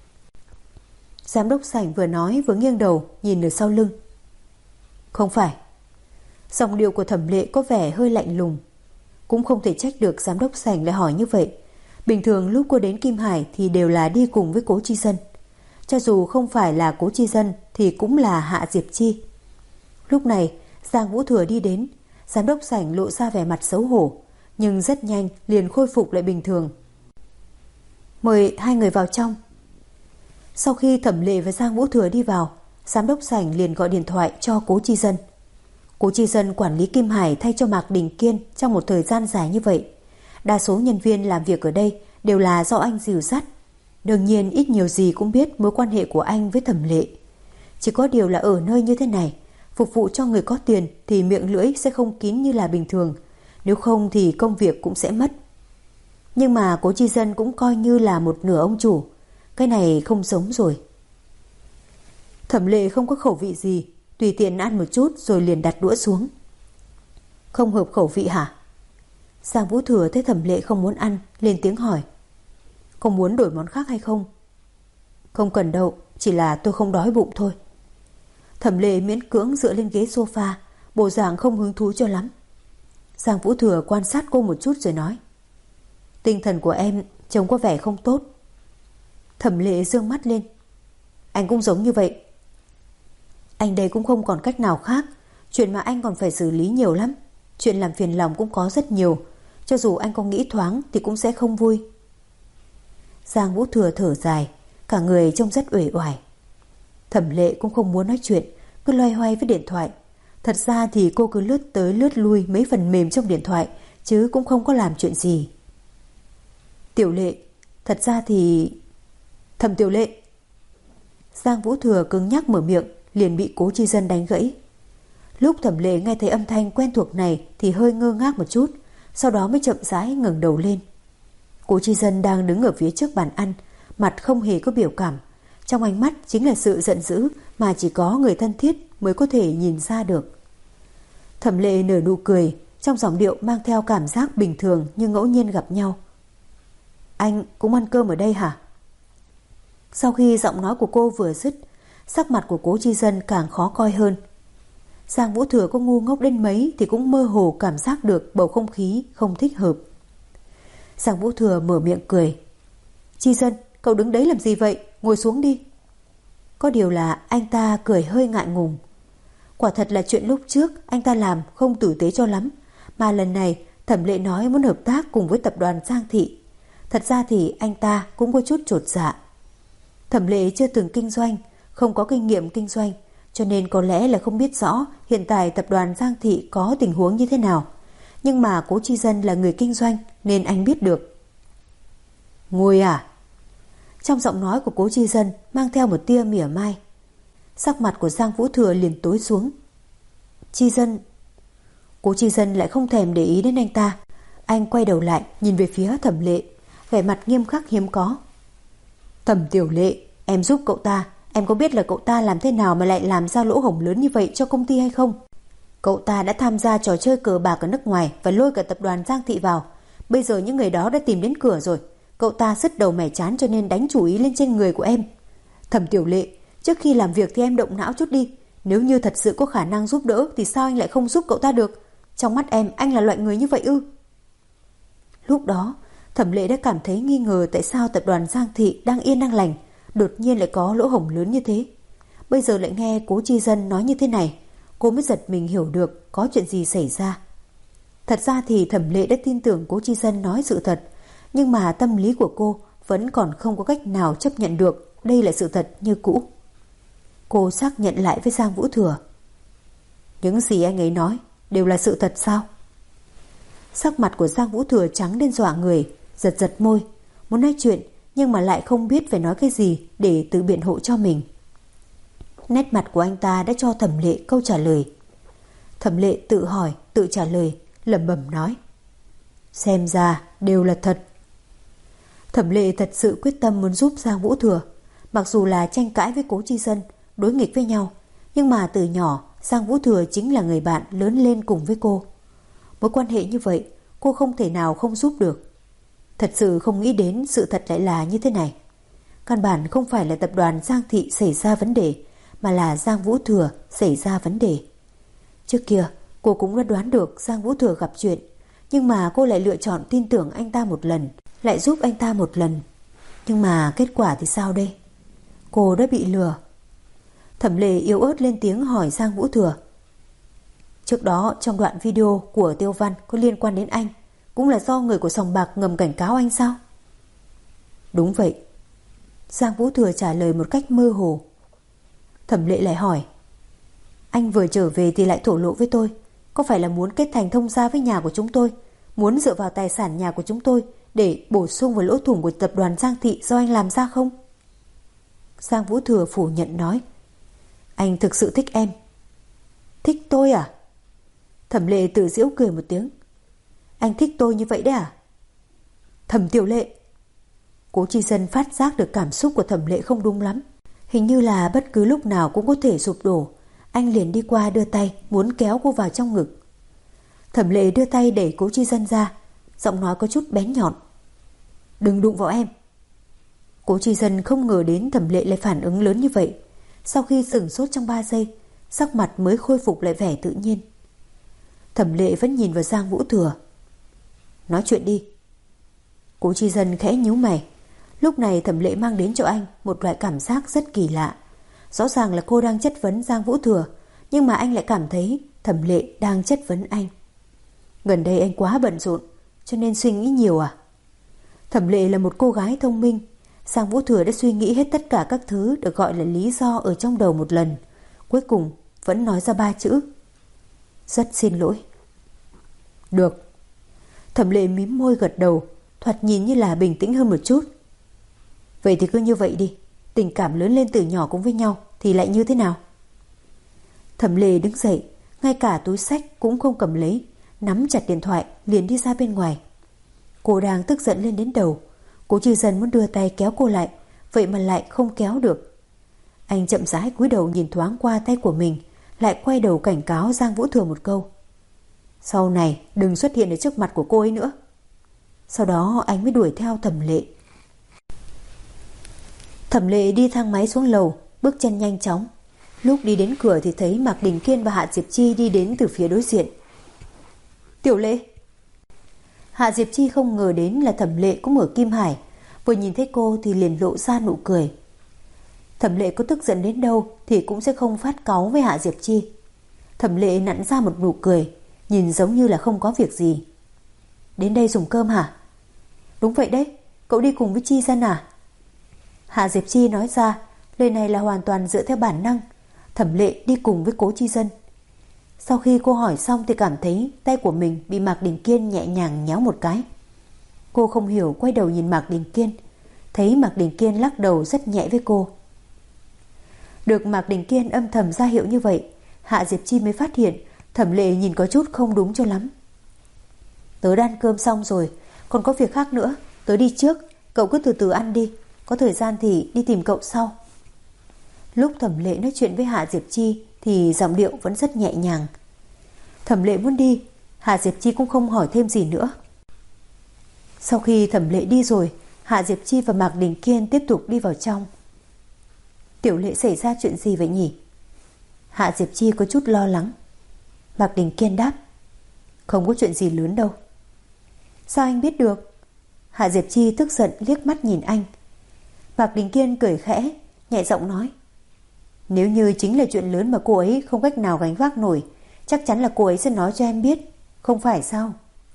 Speaker 2: Giám đốc sảnh vừa nói vừa nghiêng đầu nhìn ở sau lưng. Không phải. Giọng điệu của Thẩm Lệ có vẻ hơi lạnh lùng. Cũng không thể trách được giám đốc sảnh lại hỏi như vậy. Bình thường lúc cô đến Kim Hải thì đều là đi cùng với Cố Chi Dân. Cho dù không phải là Cố Chi Dân thì cũng là Hạ Diệp Chi. Lúc này Giang Vũ Thừa đi đến, giám đốc sảnh lộ ra vẻ mặt xấu hổ, nhưng rất nhanh liền khôi phục lại bình thường. Mời hai người vào trong. Sau khi Thẩm Lệ và Giang Vũ Thừa đi vào, giám đốc sảnh liền gọi điện thoại cho Cố Chi Dân. Cố Chi Dân quản lý Kim Hải thay cho Mạc Đình Kiên trong một thời gian dài như vậy. Đa số nhân viên làm việc ở đây đều là do anh dìu dắt. Đương nhiên ít nhiều gì cũng biết mối quan hệ của anh với Thẩm Lệ. Chỉ có điều là ở nơi như thế này, phục vụ cho người có tiền thì miệng lưỡi sẽ không kín như là bình thường. Nếu không thì công việc cũng sẽ mất. Nhưng mà Cố Chi Dân cũng coi như là một nửa ông chủ. Cái này không giống rồi. Thẩm Lệ không có khẩu vị gì, tùy tiện ăn một chút rồi liền đặt đũa xuống. Không hợp khẩu vị hả? Giang Vũ Thừa thấy Thẩm Lệ không muốn ăn, lên tiếng hỏi. Không muốn đổi món khác hay không? Không cần đâu, chỉ là tôi không đói bụng thôi. Thẩm Lệ miễn cưỡng dựa lên ghế sofa, bộ dạng không hứng thú cho lắm. Giang Vũ Thừa quan sát cô một chút rồi nói. Tinh thần của em trông có vẻ không tốt. Thẩm Lệ dương mắt lên. Anh cũng giống như vậy. Anh đây cũng không còn cách nào khác. Chuyện mà anh còn phải xử lý nhiều lắm. Chuyện làm phiền lòng cũng có rất nhiều. Cho dù anh có nghĩ thoáng thì cũng sẽ không vui. Giang Vũ Thừa thở dài, cả người trông rất uể oải. Thẩm Lệ cũng không muốn nói chuyện, cứ loay hoay với điện thoại. Thật ra thì cô cứ lướt tới lướt lui mấy phần mềm trong điện thoại, chứ cũng không có làm chuyện gì. Tiểu Lệ, thật ra thì... Thẩm Tiểu Lệ. Giang Vũ Thừa cứng nhắc mở miệng, liền bị Cố Chi Dân đánh gãy. Lúc Thẩm Lệ nghe thấy âm thanh quen thuộc này thì hơi ngơ ngác một chút, sau đó mới chậm rãi ngẩng đầu lên. Cố Chi Dân đang đứng ở phía trước bàn ăn, mặt không hề có biểu cảm. Trong ánh mắt chính là sự giận dữ mà chỉ có người thân thiết mới có thể nhìn ra được. Thẩm Lệ nở nụ cười, trong giọng điệu mang theo cảm giác bình thường như ngẫu nhiên gặp nhau. Anh cũng ăn cơm ở đây hả? Sau khi giọng nói của cô vừa dứt, sắc mặt của Cố Chi Dân càng khó coi hơn. Giang Vũ Thừa có ngu ngốc đến mấy thì cũng mơ hồ cảm giác được bầu không khí không thích hợp. Giang Vũ Thừa mở miệng cười. Chi Dân, cậu đứng đấy làm gì vậy? Ngồi xuống đi. Có điều là anh ta cười hơi ngại ngùng. Quả thật là chuyện lúc trước anh ta làm không tử tế cho lắm, mà lần này Thẩm Lệ nói muốn hợp tác cùng với tập đoàn Giang Thị. Thật ra thì anh ta cũng có chút chột dạ. Thẩm Lệ chưa từng kinh doanh, không có kinh nghiệm kinh doanh, cho nên có lẽ là không biết rõ hiện tại tập đoàn Giang Thị có tình huống như thế nào. Nhưng mà Cố Chi Dân là người kinh doanh nên anh biết được. Ngồi à? Trong giọng nói của Cố Chi Dân mang theo một tia mỉa mai. Sắc mặt của Giang Vũ Thừa liền tối xuống. Chi Dân. Cố Chi Dân lại không thèm để ý đến anh ta. Anh quay đầu lại nhìn về phía Thẩm Lệ, vẻ mặt nghiêm khắc hiếm có. Thẩm Tiểu Lệ, em giúp cậu ta. Em có biết là cậu ta làm thế nào mà lại làm ra lỗ hổng lớn như vậy cho công ty hay không? Cậu ta đã tham gia trò chơi cờ bạc ở nước ngoài và lôi cả tập đoàn Giang Thị vào. Bây giờ những người đó đã tìm đến cửa rồi. Cậu ta sứt đầu mẻ chán cho nên đánh chủ ý lên trên người của em. Thẩm Tiểu Lệ, trước khi làm việc thì em động não chút đi. Nếu như thật sự có khả năng giúp đỡ thì sao anh lại không giúp cậu ta được? Trong mắt em, anh là loại người như vậy ư? Lúc đó, Thẩm Lệ đã cảm thấy nghi ngờ tại sao tập đoàn Giang Thị đang yên đang lành, đột nhiên lại có lỗ hổng lớn như thế. Bây giờ lại nghe Cố Chi Dân nói như thế này, cô mới giật mình hiểu được có chuyện gì xảy ra. Thật ra thì Thẩm Lệ đã tin tưởng Cố Chi Dân nói sự thật, nhưng mà tâm lý của cô vẫn còn không có cách nào chấp nhận được đây là sự thật như cũ. Cô xác nhận lại với Giang Vũ Thừa. Những gì anh ấy nói đều là sự thật sao? Sắc mặt của Giang Vũ Thừa trắng đến dọa người, giật giật môi, muốn nói chuyện nhưng mà lại không biết phải nói cái gì để tự biện hộ cho mình. Nét mặt của anh ta đã cho Thẩm Lệ câu trả lời. Thẩm Lệ tự hỏi, tự trả lời, lẩm bẩm nói. Xem ra đều là thật. Thẩm Lệ thật sự quyết tâm muốn giúp Giang Vũ Thừa. Mặc dù là tranh cãi với Cố Chi Dân, đối nghịch với nhau, nhưng mà từ nhỏ Giang Vũ Thừa chính là người bạn lớn lên cùng với cô. Mối quan hệ như vậy cô không thể nào không giúp được. Thật sự không nghĩ đến sự thật lại là như thế này. Căn bản không phải là tập đoàn Giang Thị xảy ra vấn đề, mà là Giang Vũ Thừa xảy ra vấn đề. Trước kia cô cũng đã đoán được Giang Vũ Thừa gặp chuyện, nhưng mà cô lại lựa chọn tin tưởng anh ta một lần, lại giúp anh ta một lần. Nhưng mà kết quả thì sao đây? Cô đã bị lừa. Thẩm Lệ yếu ớt lên tiếng hỏi Giang Vũ Thừa. Trước đó trong đoạn video của Tiêu Văn có liên quan đến anh, cũng là do người của sòng bạc ngầm cảnh cáo anh sao? Đúng vậy. Giang Vũ Thừa trả lời một cách mơ hồ. Thẩm Lệ lại hỏi. Anh vừa trở về thì lại thổ lộ với tôi, có phải là muốn kết thành thông gia với nhà của chúng tôi, muốn dựa vào tài sản nhà của chúng tôi để bổ sung vào lỗ thủng của tập đoàn Giang Thị do anh làm ra không? Giang Vũ Thừa phủ nhận nói. Anh thực sự thích em. Thích tôi à? Thẩm Lệ tự giễu cười một tiếng. Anh thích tôi như vậy đấy à? Thẩm Tiểu Lệ. Cố Chi Dân phát giác được cảm xúc của Thẩm Lệ không đúng lắm, hình như là bất cứ lúc nào cũng có thể sụp đổ. Anh liền đi qua đưa tay muốn kéo cô vào trong ngực. Thẩm Lệ đưa tay đẩy Cố Chi Dân ra, giọng nói có chút bén nhọn. Đừng đụng vào em. Cố Chi Dân không ngờ đến Thẩm Lệ lại phản ứng lớn như vậy. Sau khi sửng sốt trong 3 giây, sắc mặt mới khôi phục lại vẻ tự nhiên. Thẩm Lệ vẫn nhìn vào Giang Vũ Thừa. Nói chuyện đi. Cố Chi Dân khẽ nhíu mày. Lúc này Thẩm Lệ mang đến cho anh một loại cảm giác rất kỳ lạ. Rõ ràng là cô đang chất vấn Giang Vũ Thừa, nhưng mà anh lại cảm thấy Thẩm Lệ đang chất vấn anh. Gần đây anh quá bận rộn, cho nên suy nghĩ nhiều à? Thẩm Lệ là một cô gái thông minh. Giang Vũ Thừa đã suy nghĩ hết tất cả các thứ được gọi là lý do ở trong đầu một lần. Cuối cùng vẫn nói ra 3 chữ: rất xin lỗi. Được. Thẩm Lệ mím môi gật đầu, thoạt nhìn như là bình tĩnh hơn một chút. Vậy thì cứ như vậy đi. Tình cảm lớn lên từ nhỏ cũng với nhau thì lại như thế nào? Thẩm Lệ đứng dậy, ngay cả túi xách cũng không cầm lấy, nắm chặt điện thoại liền đi ra bên ngoài. Cô đang tức giận lên đến đầu. Cố Trư Dân muốn đưa tay kéo cô lại, vậy mà lại không kéo được. Anh chậm rãi cúi đầu nhìn thoáng qua tay của mình, lại quay đầu cảnh cáo Giang Vũ Thừa một câu: sau này đừng xuất hiện ở trước mặt của cô ấy nữa. Sau đó anh mới đuổi theo Thẩm Lệ. Thẩm Lệ đi thang máy xuống lầu, bước chân nhanh chóng. Lúc đi đến cửa thì thấy Mạc Đình Kiên và Hạ Diệp Chi đi đến từ phía đối diện. Tiểu Lệ. Hạ Diệp Chi không ngờ đến là Thẩm Lệ cũng ở Kim Hải, vừa nhìn thấy cô thì liền lộ ra nụ cười. Thẩm Lệ có tức giận đến đâu thì cũng sẽ không phát cáu với Hạ Diệp Chi. Thẩm Lệ nặn ra một nụ cười, nhìn giống như là không có việc gì. Đến đây dùng cơm hả? Đúng vậy đấy, cậu đi cùng với Chi Dân à? Hạ Diệp Chi nói ra, lời này là hoàn toàn dựa theo bản năng. Thẩm Lệ đi cùng với Cố Chi Dân. Sau khi cô hỏi xong thì cảm thấy tay của mình bị Mạc Đình Kiên nhẹ nhàng nhéo một cái. Cô không hiểu, quay đầu nhìn Mạc Đình Kiên, thấy Mạc Đình Kiên lắc đầu rất nhẹ với cô. Được Mạc Đình Kiên âm thầm ra hiệu như vậy, Hạ Diệp Chi mới phát hiện Thẩm Lệ nhìn có chút không đúng cho lắm. Tớ đã ăn cơm xong rồi, còn có việc khác nữa, tớ đi trước, cậu cứ từ từ ăn đi, có thời gian thì đi tìm cậu sau. Lúc Thẩm Lệ nói chuyện với Hạ Diệp Chi thì giọng điệu vẫn rất nhẹ nhàng. Thẩm Lệ muốn đi, Hạ Diệp Chi cũng không hỏi thêm gì nữa. Sau khi Thẩm Lệ đi rồi, Hạ Diệp Chi và Mạc Đình Kiên tiếp tục đi vào trong. Tiểu Lệ xảy ra chuyện gì vậy nhỉ? Hạ Diệp Chi có chút lo lắng. Mạc Đình Kiên đáp: không có chuyện gì lớn đâu. Sao anh biết được? Hạ Diệp Chi tức giận liếc mắt nhìn anh. Mạc Đình Kiên cười khẽ, nhẹ giọng nói: nếu như chính là chuyện lớn mà cô ấy không cách nào gánh vác nổi, chắc chắn là cô ấy sẽ nói cho em biết, không phải sao?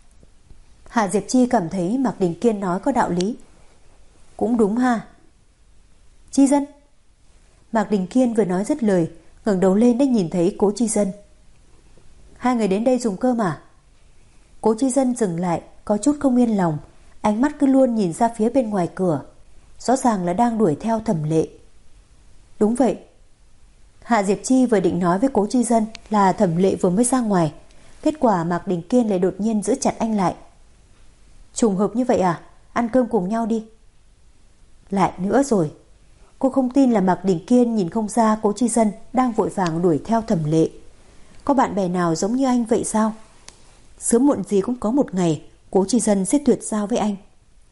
Speaker 2: Hạ Diệp Chi cảm thấy Mạc Đình Kiên nói có đạo lý. Cũng đúng ha. Chi Dân. Mạc Đình Kiên vừa nói dứt lời, ngẩng đầu lên đã nhìn thấy Cố Chi Dân. Hai người đến đây dùng cơm à? Cố Chi Dân dừng lại, có chút không yên lòng, ánh mắt cứ luôn nhìn ra phía bên ngoài cửa, rõ ràng là đang đuổi theo Thẩm Lệ. Đúng vậy. Hạ Diệp Chi vừa định nói với Cố Chi Dân là Thẩm Lệ vừa mới ra ngoài, kết quả Mạc Đình Kiên lại đột nhiên giữ chặt anh lại. Trùng hợp như vậy à? Ăn cơm cùng nhau đi. Lại nữa rồi. Cô không tin là Mạc Đình Kiên nhìn không ra Cố Chi Dân đang vội vàng đuổi theo Thẩm Lệ. Có bạn bè nào giống như anh vậy sao? Sớm muộn gì cũng có một ngày Cố Chi Dân sẽ tuyệt giao với anh.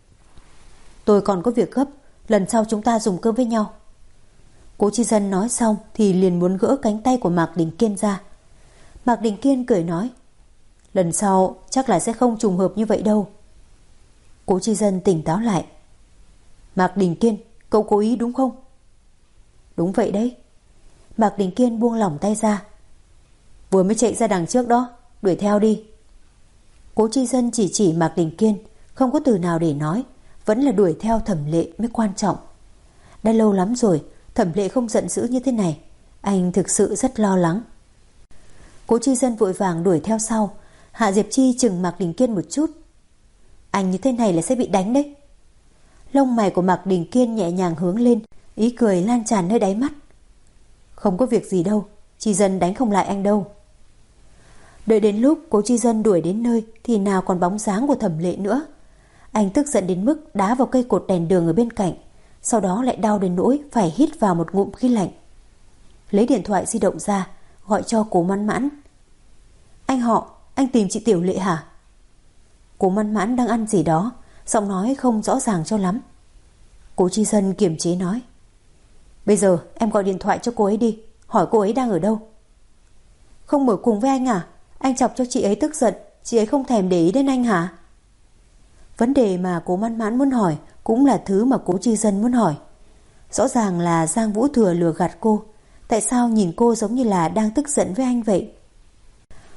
Speaker 2: Tôi còn có việc gấp, lần sau chúng ta dùng cơm với nhau. Cố Chi Dân nói xong thì liền muốn gỡ cánh tay của Mạc Đình Kiên ra. Mạc Đình Kiên cười nói: lần sau chắc là sẽ không trùng hợp như vậy đâu. Cố Chi Dân tỉnh táo lại. Mạc Đình Kiên, cậu cố ý đúng không? Đúng vậy đấy. Mạc Đình Kiên buông lỏng tay ra. Vừa mới chạy ra đằng trước đó, đuổi theo đi. Cố Chi Dân chỉ chỉ Mạc Đình Kiên, không có từ nào để nói, vẫn là đuổi theo Thẩm Lệ mới quan trọng. Đã lâu lắm rồi Thẩm Lệ không giận dữ như thế này, anh thực sự rất lo lắng. Cố Chi Dân vội vàng đuổi theo sau. Hạ Diệp Chi chừng Mạc Đình Kiên một chút. Anh như thế này là sẽ bị đánh đấy. Lông mày của Mạc Đình Kiên nhẹ nhàng hướng lên, ý cười lan tràn nơi đáy mắt. Không có việc gì đâu, Chi Dân đánh không lại anh đâu. Đợi đến lúc Cố Chi Dân đuổi đến nơi thì nào còn bóng dáng của Thẩm Lệ nữa. Anh tức giận đến mức đá vào cây cột đèn đường ở bên cạnh, sau đó lại đau đến nỗi phải hít vào một ngụm khí lạnh. Lấy điện thoại di động ra, gọi cho Cố Mãn Mãn. Anh họ, anh tìm chị Tiểu Lệ hả? Cố Mãn Mãn đang ăn gì đó, giọng nói không rõ ràng cho lắm. Cố Chi Dân kiềm chế nói: bây giờ em gọi điện thoại cho cô ấy đi, hỏi cô ấy đang ở đâu. Không mở cùng với anh à? Anh chọc cho chị ấy tức giận, chị ấy không thèm để ý đến anh hả? Vấn đề mà Cố Mãn Mãn muốn hỏi cũng là thứ mà Cố Chi Dân muốn hỏi. Rõ ràng là Giang Vũ Thừa lừa gạt cô, tại sao nhìn cô giống như là đang tức giận với anh vậy?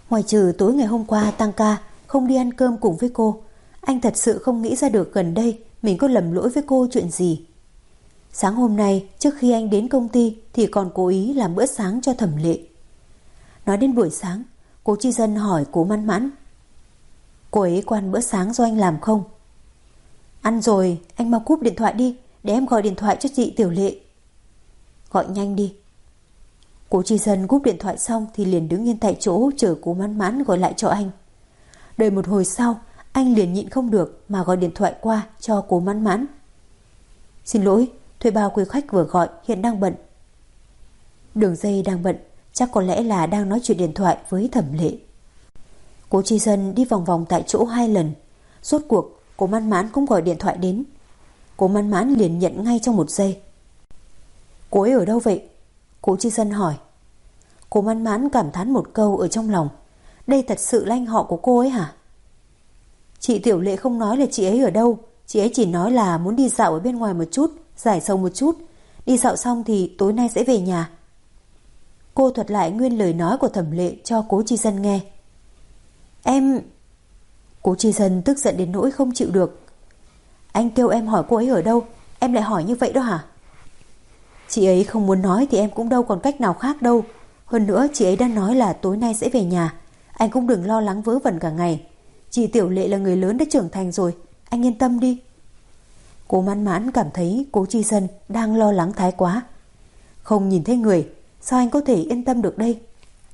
Speaker 2: Ngoài trừ tối ngày hôm qua tăng ca không đi ăn cơm cùng với cô, anh thật sự không nghĩ ra được gần đây mình có lầm lỗi với cô chuyện gì. Sáng hôm nay trước khi anh đến công ty thì còn cố ý làm bữa sáng cho Thẩm Lệ. Nói đến buổi sáng, cô Chi Dân hỏi cô Mãn Mãn: cô ấy có ăn bữa sáng do anh làm không? Ăn rồi, anh mau cúp điện thoại đi, để em gọi điện thoại cho chị Tiểu Lệ. Gọi nhanh đi. Cô Chi Dân cúp điện thoại xong thì liền đứng yên tại chỗ chờ cô Mãn Mãn gọi lại cho anh. Đợi một hồi sau, anh liền nhịn không được mà gọi điện thoại qua cho cô Mãn Mãn. Xin lỗi, thuê bao quý khách vừa gọi hiện đang bận. Đường dây đang bận, chắc có lẽ là đang nói chuyện điện thoại với Thẩm Lệ. Cô Chi Dân đi vòng vòng tại chỗ 2 lần. Rốt cuộc cô Mãn Mãn cũng gọi điện thoại đến. Cô Mãn Mãn liền nhận ngay trong 1 giây. Cô ấy ở đâu vậy? Cô Chi Dân hỏi. Cô Mãn Mãn cảm thán một câu ở trong lòng. Đây thật sự là anh họ của cô ấy hả? Chị Tiểu Lệ không nói là chị ấy ở đâu. Chị ấy chỉ nói là muốn đi dạo ở bên ngoài một chút, giải sầu một chút. Đi dạo xong thì tối nay sẽ về nhà. Cô thuật lại nguyên lời nói của Thẩm Lệ cho cô Chi Dân nghe. Em... Cô Chi Dân tức giận đến nỗi không chịu được. Anh kêu em hỏi cô ấy ở đâu, em lại hỏi như vậy đó hả? Chị ấy không muốn nói thì em cũng đâu còn cách nào khác đâu. Hơn nữa chị ấy đã nói là tối nay sẽ về nhà. Anh cũng đừng lo lắng vớ vẩn cả ngày. Chị Tiểu Lệ là người lớn đã trưởng thành rồi, anh yên tâm đi. Cô Mãn Mãn cảm thấy cô Chi Dân đang lo lắng thái quá. Không nhìn thấy người, sao anh có thể yên tâm được đây?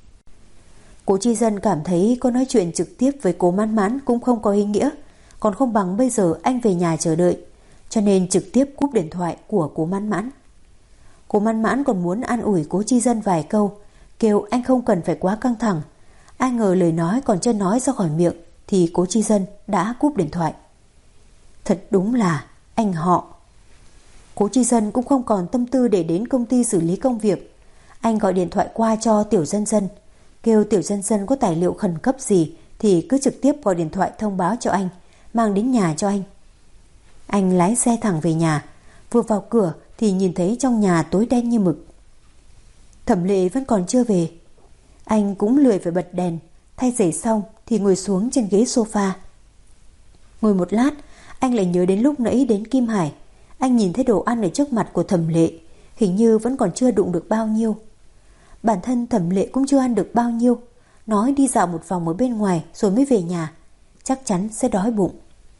Speaker 2: Cô Chi Dân cảm thấy có nói chuyện trực tiếp với cô Mãn Mãn cũng không có ý nghĩa, còn không bằng bây giờ anh về nhà chờ đợi, cho nên trực tiếp cúp điện thoại của cô Mãn Mãn. Cô Mãn Mãn còn muốn an ủi cô Chi Dân vài câu, kêu anh không cần phải quá căng thẳng. Ai ngờ lời nói còn chưa nói ra khỏi miệng thì cô Chi Dân đã cúp điện thoại. Thật đúng là anh họ. Cô Chi Dân cũng không còn tâm tư để đến công ty xử lý công việc. Anh gọi điện thoại qua cho Tiểu Dân Dân, kêu Tiểu Dân Dân có tài liệu khẩn cấp gì thì cứ trực tiếp gọi điện thoại thông báo cho anh, mang đến nhà cho anh. Anh lái xe thẳng về nhà. Vừa vào cửa thì nhìn thấy trong nhà tối đen như mực. Thẩm Lệ vẫn còn chưa về. Anh cũng lười phải bật đèn, thay giày xong thì ngồi xuống trên ghế sofa. Ngồi một lát, anh lại nhớ đến lúc nãy đến Kim Hải. Anh nhìn thấy đồ ăn ở trước mặt của Thẩm Lệ, hình như vẫn còn chưa đụng được bao nhiêu. Bản thân Thẩm Lệ cũng chưa ăn được bao nhiêu, nói đi dạo một vòng ở bên ngoài rồi mới về nhà, chắc chắn sẽ đói bụng.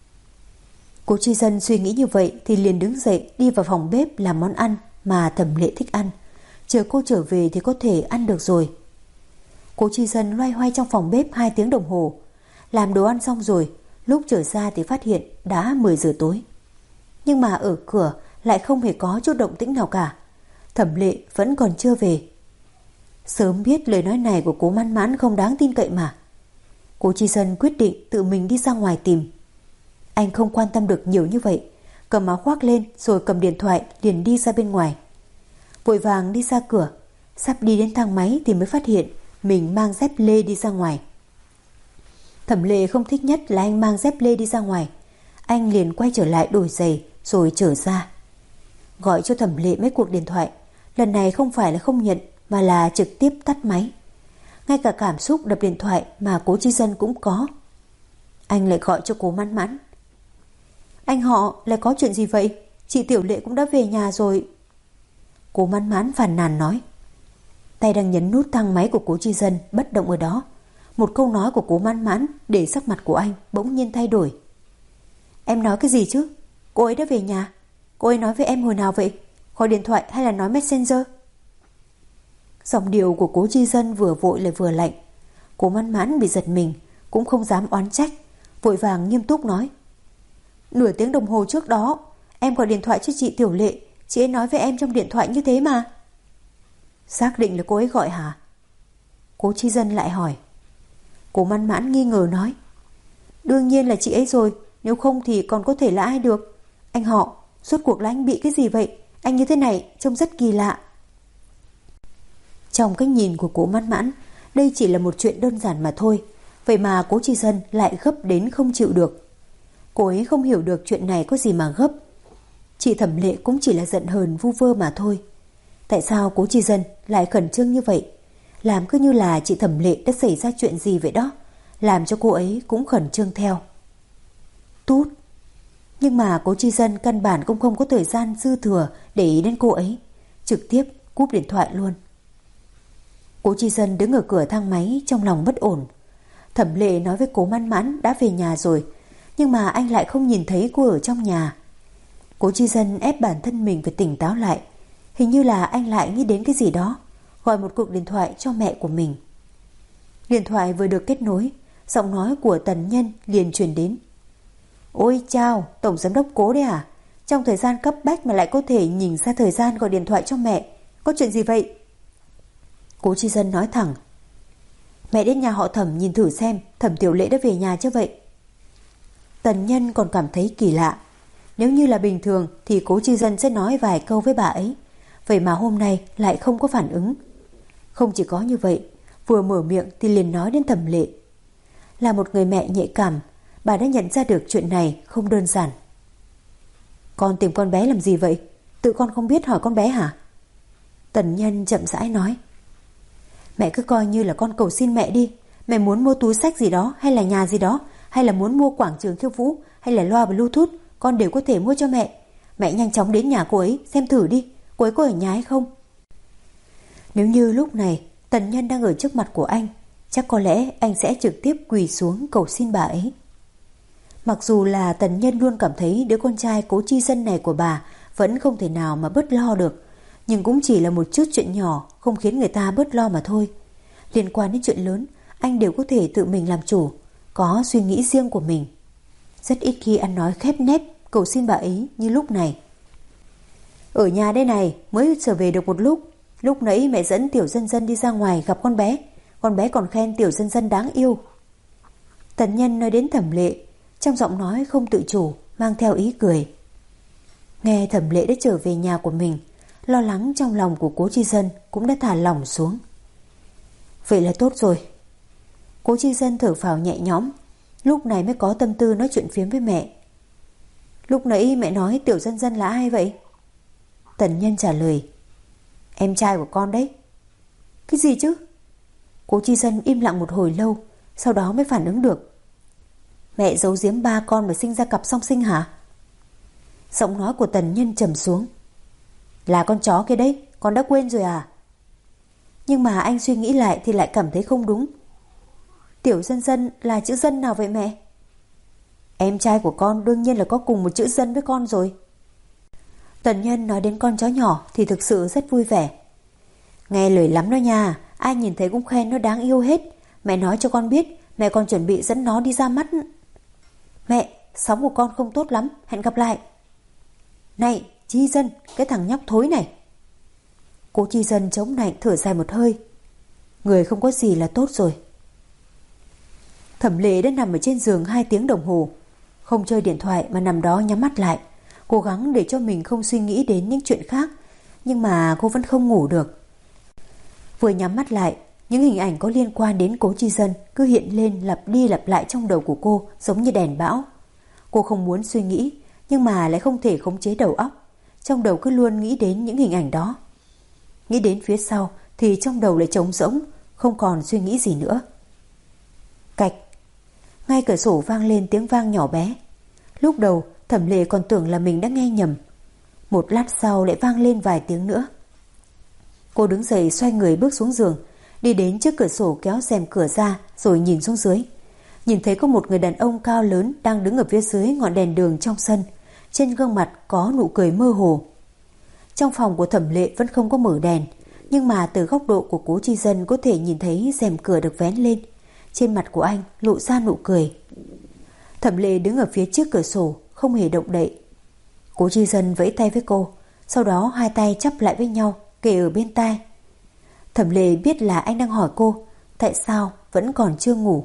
Speaker 2: Cô Chi Dân suy nghĩ như vậy thì liền đứng dậy đi vào phòng bếp làm món ăn mà Thẩm Lệ thích ăn. Chờ cô trở về thì có thể ăn được rồi. Cô Chi Dân loay hoay trong phòng bếp 2 tiếng đồng hồ. Làm đồ ăn xong rồi, lúc trở ra thì phát hiện đã 10 giờ tối. Nhưng mà ở cửa lại không hề có chút động tĩnh nào cả. Thẩm Lệ vẫn còn chưa về. Sớm biết lời nói này của cô Mãn Mãn không đáng tin cậy mà. Cô Chi Dân quyết định tự mình đi ra ngoài tìm. Anh không quan tâm được nhiều như vậy, cầm áo khoác lên rồi cầm điện thoại liền đi ra bên ngoài. Vội vàng đi ra cửa, sắp đi đến thang máy thì mới phát hiện mình mang dép lê đi ra ngoài. Thẩm Lệ không thích nhất là anh mang dép lê đi ra ngoài. Anh liền quay trở lại đổi giày rồi trở ra. Gọi cho Thẩm Lệ mấy cuộc điện thoại, lần này không phải là không nhận mà là trực tiếp tắt máy. Ngay cả cảm xúc đập điện thoại mà cô Chi Dân cũng có. Anh lại gọi cho cô Mãn Mãn. Anh họ lại có chuyện gì vậy? Chị Tiểu Lệ cũng đã về nhà rồi. Cô Mãn Mãn phàn nàn nói. Tay đang nhấn nút thang máy của cô Chi Dân bất động ở đó. Một câu nói của cô Mãn Mãn để sắc mặt của anh bỗng nhiên thay đổi. Em nói cái gì chứ? Cô ấy đã về nhà. Cô ấy nói với em hồi nào vậy? Gọi điện thoại hay là nói Messenger? Giọng điệu của cô Chi Dân vừa vội lại vừa lạnh. Cô Mãn Mãn bị giật mình, cũng không dám oán trách, vội vàng nghiêm túc nói. Nửa tiếng đồng hồ trước đó em gọi điện thoại cho chị Tiểu Lệ, chị ấy nói với em trong điện thoại như thế mà. Xác định là cô ấy gọi hả? Cô Chi Dân lại hỏi. Cô Mãn Mãn nghi ngờ nói. Đương nhiên là chị ấy rồi, nếu không thì còn có thể là ai được. Anh họ, rốt cuộc là anh bị cái gì vậy? Anh như thế này trông rất kỳ lạ. Trong cách nhìn của cô Mãn Mãn, đây chỉ là một chuyện đơn giản mà thôi. Vậy mà cô Chi Dân lại gấp đến không chịu được. Cô ấy không hiểu được chuyện này có gì mà gấp. Chị Thẩm Lệ cũng chỉ là giận hờn vu vơ mà thôi. Tại sao cô Chi Dân lại khẩn trương như vậy? làm cứ như là chị Thẩm Lệ đã xảy ra chuyện gì vậy đó, làm cho cô ấy cũng khẩn trương theo. Tút. Nhưng mà Cố Chi Dân căn bản cũng không có thời gian dư thừa để ý đến cô ấy, trực tiếp cúp điện thoại luôn. Cố Chi Dân đứng ở cửa thang máy trong lòng bất ổn. Thẩm Lệ nói với Cố Mãn Mãn đã về nhà rồi, nhưng mà anh lại không nhìn thấy cô ở trong nhà. Cố Chi Dân ép bản thân mình phải tỉnh táo lại. Hình như là anh lại nghĩ đến cái gì đó, gọi một cuộc điện thoại cho mẹ của mình. Điện thoại vừa được kết nối, giọng nói của Tần Nhân liền truyền đến. Ôi chào, Tổng Giám đốc Cố đấy à? Trong thời gian cấp bách mà lại có thể nhìn ra thời gian gọi điện thoại cho mẹ, có chuyện gì vậy? Cố Chi Dân nói thẳng. Mẹ đến nhà họ Thẩm nhìn thử xem Thẩm Tiểu Lễ đã về nhà chưa vậy? Tần Nhân còn cảm thấy kỳ lạ. Nếu như là bình thường thì Cố Chi Dân sẽ nói vài câu với bà ấy, vậy mà hôm nay lại không có phản ứng. Không chỉ có như vậy, vừa mở miệng thì liền nói đến Thẩm Lệ. Là một người mẹ nhạy cảm, bà đã nhận ra được chuyện này không đơn giản. Con tìm con bé làm gì vậy? Tự con không biết hỏi con bé hả? Tần Nhân chậm rãi nói. Mẹ cứ coi như là con cầu xin mẹ đi. Mẹ muốn mua túi xách gì đó, hay là nhà gì đó, hay là muốn mua quảng trường khiêu vũ, hay là loa Bluetooth, con đều có thể mua cho mẹ. Mẹ nhanh chóng đến nhà cô ấy xem thử đi, cô ấy có ở nhà hay không? Nếu như lúc này Tần Nhân đang ở trước mặt của anh, chắc có lẽ anh sẽ trực tiếp quỳ xuống cầu xin bà ấy. Mặc dù là Tần Nhân luôn cảm thấy đứa con trai Cố Chi Dân này của bà vẫn không thể nào mà bớt lo được, nhưng cũng chỉ là một chút chuyện nhỏ không khiến người ta bớt lo mà thôi. Liên quan đến chuyện lớn, anh đều có thể tự mình làm chủ, có suy nghĩ riêng của mình. Rất ít khi ăn nói khép nép cầu xin bà ấy như lúc này. Ở nhà đây này, mới trở về được một lúc. Lúc nãy mẹ dẫn Tiểu Dân Dân đi ra ngoài gặp con bé còn khen Tiểu Dân Dân đáng yêu. Tần Nhân nói đến Thẩm Lệ, trong giọng nói không tự chủ mang theo ý cười. Nghe Thẩm Lệ đã trở về nhà của mình, lo lắng trong lòng của Cố Chi Dân cũng đã thả lỏng xuống. Vậy là tốt rồi. Cố Chi Dân thở phào nhẹ nhõm, lúc này mới có tâm tư nói chuyện phiếm với mẹ. Lúc nãy mẹ nói Tiểu Dân Dân là ai vậy? Tần Nhân trả lời. Em trai của con đấy. Cái gì chứ? Cố Chi Dân im lặng một hồi lâu, sau đó mới phản ứng được. Mẹ giấu giếm ba con mà sinh ra cặp song sinh hả? Giọng nói của Tần Nhân trầm xuống. Là con chó kia đấy, con đã quên rồi à? Nhưng mà anh suy nghĩ lại thì lại cảm thấy không đúng. Tiểu Dân Dân là chữ Dân nào vậy mẹ? Em trai của con đương nhiên là có cùng một chữ Dân với con rồi. Tần Nhân nói đến con chó nhỏ thì thực sự rất vui vẻ. Nghe lời lắm đó nha, ai nhìn thấy cũng khen nó đáng yêu hết. Mẹ nói cho con biết, mẹ còn chuẩn bị dẫn nó đi ra mắt. Mẹ, sóng của con không tốt lắm, hẹn gặp lại. Này, Chi Dân, cái thằng nhóc thối này. Cố Chi Dân chống nạnh thở dài một hơi. Người không có gì là tốt rồi. Thẩm Lệ đã nằm ở trên giường 2 tiếng đồng hồ, không chơi điện thoại mà nằm đó nhắm mắt lại, cố gắng để cho mình không suy nghĩ đến những chuyện khác, nhưng mà cô vẫn không ngủ được. Vừa nhắm mắt lại, những hình ảnh có liên quan đến Cố Chi Dân cứ hiện lên lặp đi lặp lại trong đầu của cô giống như đèn bão. Cô không muốn suy nghĩ, nhưng mà lại không thể khống chế đầu óc, trong đầu cứ luôn nghĩ đến những hình ảnh đó. Nghĩ đến phía sau thì trong đầu lại trống rỗng, không còn suy nghĩ gì nữa. Cạch. Ngay cửa sổ vang lên tiếng vang nhỏ bé. Lúc đầu Thẩm Lệ còn tưởng là mình đã nghe nhầm. Một lát sau lại vang lên vài tiếng nữa. Cô đứng dậy xoay người bước xuống giường, đi đến trước cửa sổ kéo rèm cửa ra rồi nhìn xuống dưới. Nhìn thấy có một người đàn ông cao lớn đang đứng ở phía dưới ngọn đèn đường trong sân. Trên gương mặt có nụ cười mơ hồ. Trong phòng của Thẩm Lệ vẫn không có mở đèn, nhưng mà từ góc độ của Cố Chi Dân có thể nhìn thấy rèm cửa được vén lên. Trên mặt của anh lộ ra nụ cười. Thẩm Lệ đứng ở phía trước cửa sổ, không hề động đậy. Cố Chi Dân vẫy tay với cô, sau đó hai tay chắp lại với nhau, kề ở bên tai. Thẩm Lệ biết là anh đang hỏi cô tại sao vẫn còn chưa ngủ.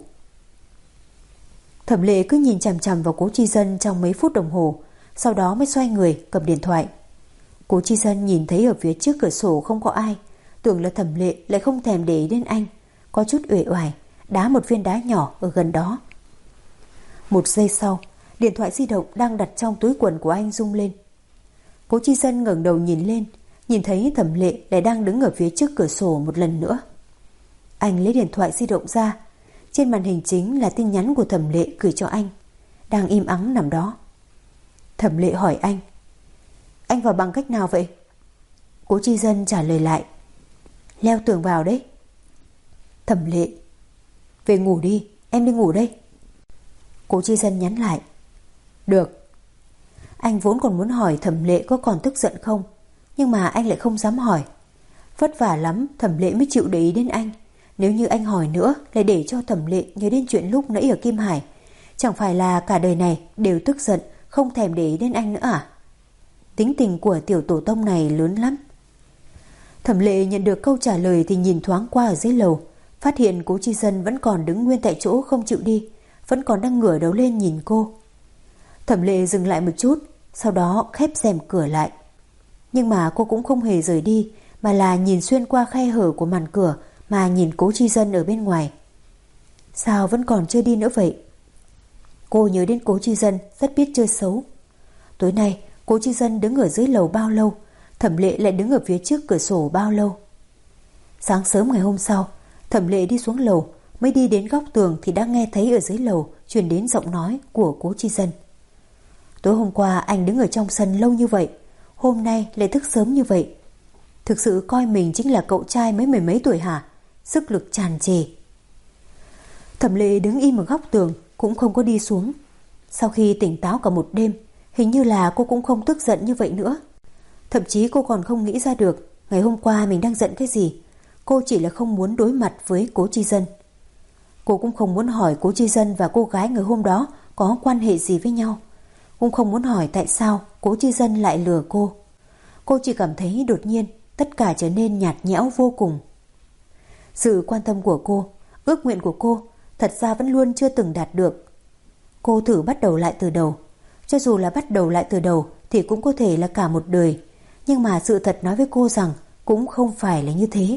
Speaker 2: Thẩm Lệ cứ nhìn chằm chằm vào Cố Chi Dân trong mấy phút đồng hồ, sau đó mới xoay người cầm điện thoại. Cố Chi Dân nhìn thấy ở phía trước cửa sổ không có ai, tưởng là Thẩm Lệ lại không thèm để ý đến anh, có chút uể oải đá một viên đá nhỏ ở gần đó. Một giây sau, điện thoại di động đang đặt trong túi quần của anh rung lên. Cố Chi Dân ngẩng đầu nhìn lên, nhìn thấy Thẩm Lệ lại đang đứng ở phía trước cửa sổ một lần nữa. Anh lấy điện thoại di động ra. Trên màn hình chính là tin nhắn của Thẩm Lệ gửi cho anh, đang im ắng nằm đó. Thẩm Lệ hỏi anh: Anh vào bằng cách nào vậy? Cố Chi Dân trả lời lại: Leo tường vào đấy. Thẩm Lệ: Về ngủ đi, em đi ngủ đây. Cố Chi Dân nhắn lại: Được. Anh vốn còn muốn hỏi Thẩm Lệ có còn tức giận không, nhưng mà anh lại không dám hỏi. Vất vả lắm Thẩm Lệ mới chịu để ý đến anh. Nếu như anh hỏi nữa lại để cho Thẩm Lệ nhớ đến chuyện lúc nãy ở Kim Hải, chẳng phải là cả đời này đều tức giận, không thèm để ý đến anh nữa à? Tính tình của tiểu tổ tông này lớn lắm. Thẩm Lệ nhận được câu trả lời thì nhìn thoáng qua ở dưới lầu, phát hiện Cố Chi Dân vẫn còn đứng nguyên tại chỗ không chịu đi, vẫn còn đang ngửa đầu lên nhìn cô. Thẩm Lệ dừng lại một chút, sau đó khép rèm cửa lại. Nhưng mà cô cũng không hề rời đi, mà là nhìn xuyên qua khe hở của màn cửa mà nhìn Cố Chi Dân ở bên ngoài. Sao vẫn còn chưa đi nữa vậy? Cô nhớ đến Cố Chi Dân rất biết chơi xấu. Tối nay Cố Chi Dân đứng ở dưới lầu bao lâu, Thẩm Lệ lại đứng ở phía trước cửa sổ bao lâu. Sáng sớm ngày hôm sau, Thẩm Lệ đi xuống lầu, mới đi đến góc tường thì đã nghe thấy ở dưới lầu truyền đến giọng nói của Cố Chi Dân. Tối hôm qua anh đứng ở trong sân lâu như vậy, hôm nay lại thức sớm như vậy. Thực sự coi mình chính là cậu trai mới mười mấy tuổi hả? Sức lực tràn trề. Thẩm Lệ đứng im ở góc tường, cũng không có đi xuống. Sau khi tỉnh táo cả một đêm, hình như là cô cũng không tức giận như vậy nữa. Thậm chí cô còn không nghĩ ra được ngày hôm qua mình đang giận cái gì. Cô chỉ là không muốn đối mặt với Cố Chi Dân. Cô cũng không muốn hỏi Cố Chi Dân và cô gái người hôm đó có quan hệ gì với nhau. Cũng không muốn hỏi tại sao Cố Chi Dân lại lừa cô. Cô chỉ cảm thấy đột nhiên tất cả trở nên nhạt nhẽo vô cùng. Sự quan tâm của cô, ước nguyện của cô thật ra vẫn luôn chưa từng đạt được. Cô thử bắt đầu lại từ đầu. Cho dù là bắt đầu lại từ đầu thì cũng có thể là cả một đời. Nhưng mà sự thật nói với cô rằng cũng không phải là như thế.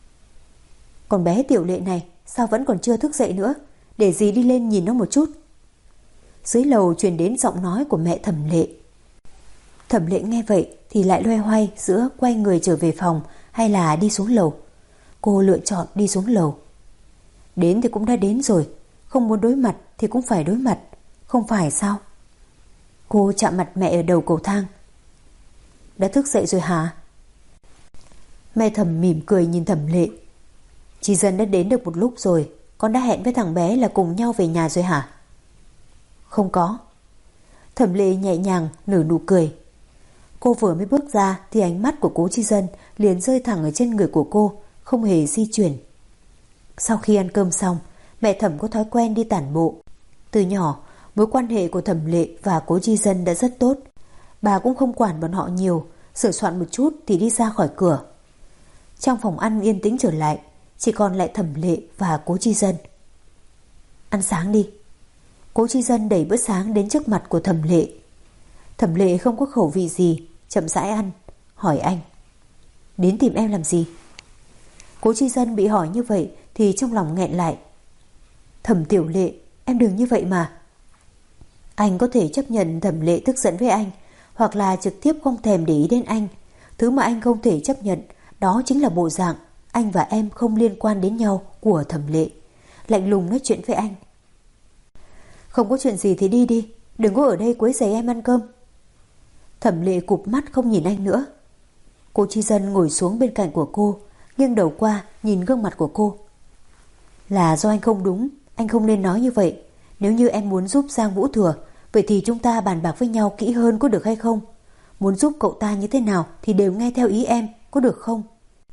Speaker 2: Còn bé Tiểu Lệ này sao vẫn còn chưa thức dậy nữa? Để dì đi lên nhìn nó một chút. Dưới lầu truyền đến giọng nói của mẹ Thẩm Lệ. Thẩm Lệ nghe vậy thì lại loay hoay giữa quay người trở về phòng hay là đi xuống lầu. Cô lựa chọn đi xuống lầu. Đến thì cũng đã đến rồi, không muốn đối mặt thì cũng phải đối mặt, không phải sao? Cô chạm mặt mẹ ở đầu cầu thang. Đã thức dậy rồi hả? Mẹ Thẩm mỉm cười nhìn Thẩm Lệ. Chi Dân đã đến được một lúc rồi, con đã hẹn với thằng bé là cùng nhau về nhà rồi hả? Không có. Thẩm Lệ nhẹ nhàng nở nụ cười. Cô vừa mới bước ra thì ánh mắt của Cố Chi Dân liền rơi thẳng ở trên người của cô, không hề di chuyển. Sau khi ăn cơm xong, mẹ Thẩm có thói quen đi tản bộ. Từ nhỏ, mối quan hệ của Thẩm Lệ và Cố Chi Dân đã rất tốt. Bà cũng không quản bọn họ nhiều, sửa soạn một chút thì đi ra khỏi cửa. Trong phòng ăn yên tĩnh trở lại, chỉ còn lại Thẩm Lệ và Cố Chi Dân. Ăn sáng đi. Cố Chi Dân đẩy bữa sáng đến trước mặt của Thẩm Lệ. Thẩm Lệ không có khẩu vị gì, chậm rãi ăn, hỏi anh. Đến tìm em làm gì? Cố Chi Dân bị hỏi như vậy thì trong lòng nghẹn lại. Thẩm Tiểu Lệ, em đừng như vậy mà. Anh có thể chấp nhận Thẩm Lệ tức giận với anh, hoặc là trực tiếp không thèm để ý đến anh. Thứ mà anh không thể chấp nhận đó chính là bộ dạng anh và em không liên quan đến nhau của Thẩm Lệ. Lạnh lùng nói chuyện với anh. Không có chuyện gì thì đi đi, đừng có ở đây quấy rầy em ăn cơm. Thẩm Lệ cụp mắt không nhìn anh nữa. Cố Chi Dân ngồi xuống bên cạnh của cô, nghiêng đầu qua nhìn gương mặt của cô. Là do anh không đúng, anh không nên nói như vậy. Nếu như em muốn giúp Giang Vũ Thừa, vậy thì chúng ta bàn bạc với nhau kỹ hơn có được hay không? Muốn giúp cậu ta như thế nào thì đều nghe theo ý em, có được không?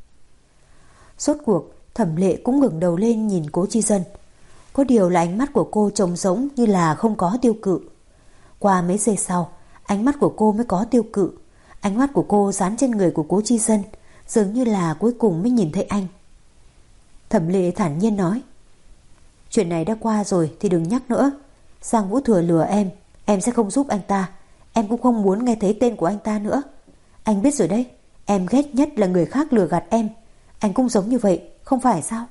Speaker 2: Rốt cuộc, Thẩm Lệ cũng ngẩng đầu lên nhìn Cố Chi Dân. Có điều là ánh mắt của cô trống rỗng như là không có tiêu cự. Qua mấy giây sau, ánh mắt của cô mới có tiêu cự. Ánh mắt của cô dán trên người của Cố Chi Dân, dường như là cuối cùng mới nhìn thấy anh. Thẩm Lệ thản nhiên nói. Chuyện này đã qua rồi thì đừng nhắc nữa. Giang Vũ Thừa lừa em sẽ không giúp anh ta. Em cũng không muốn nghe thấy tên của anh ta nữa. Anh biết rồi đấy, em ghét nhất là người khác lừa gạt em. Anh cũng giống như vậy, không phải sao?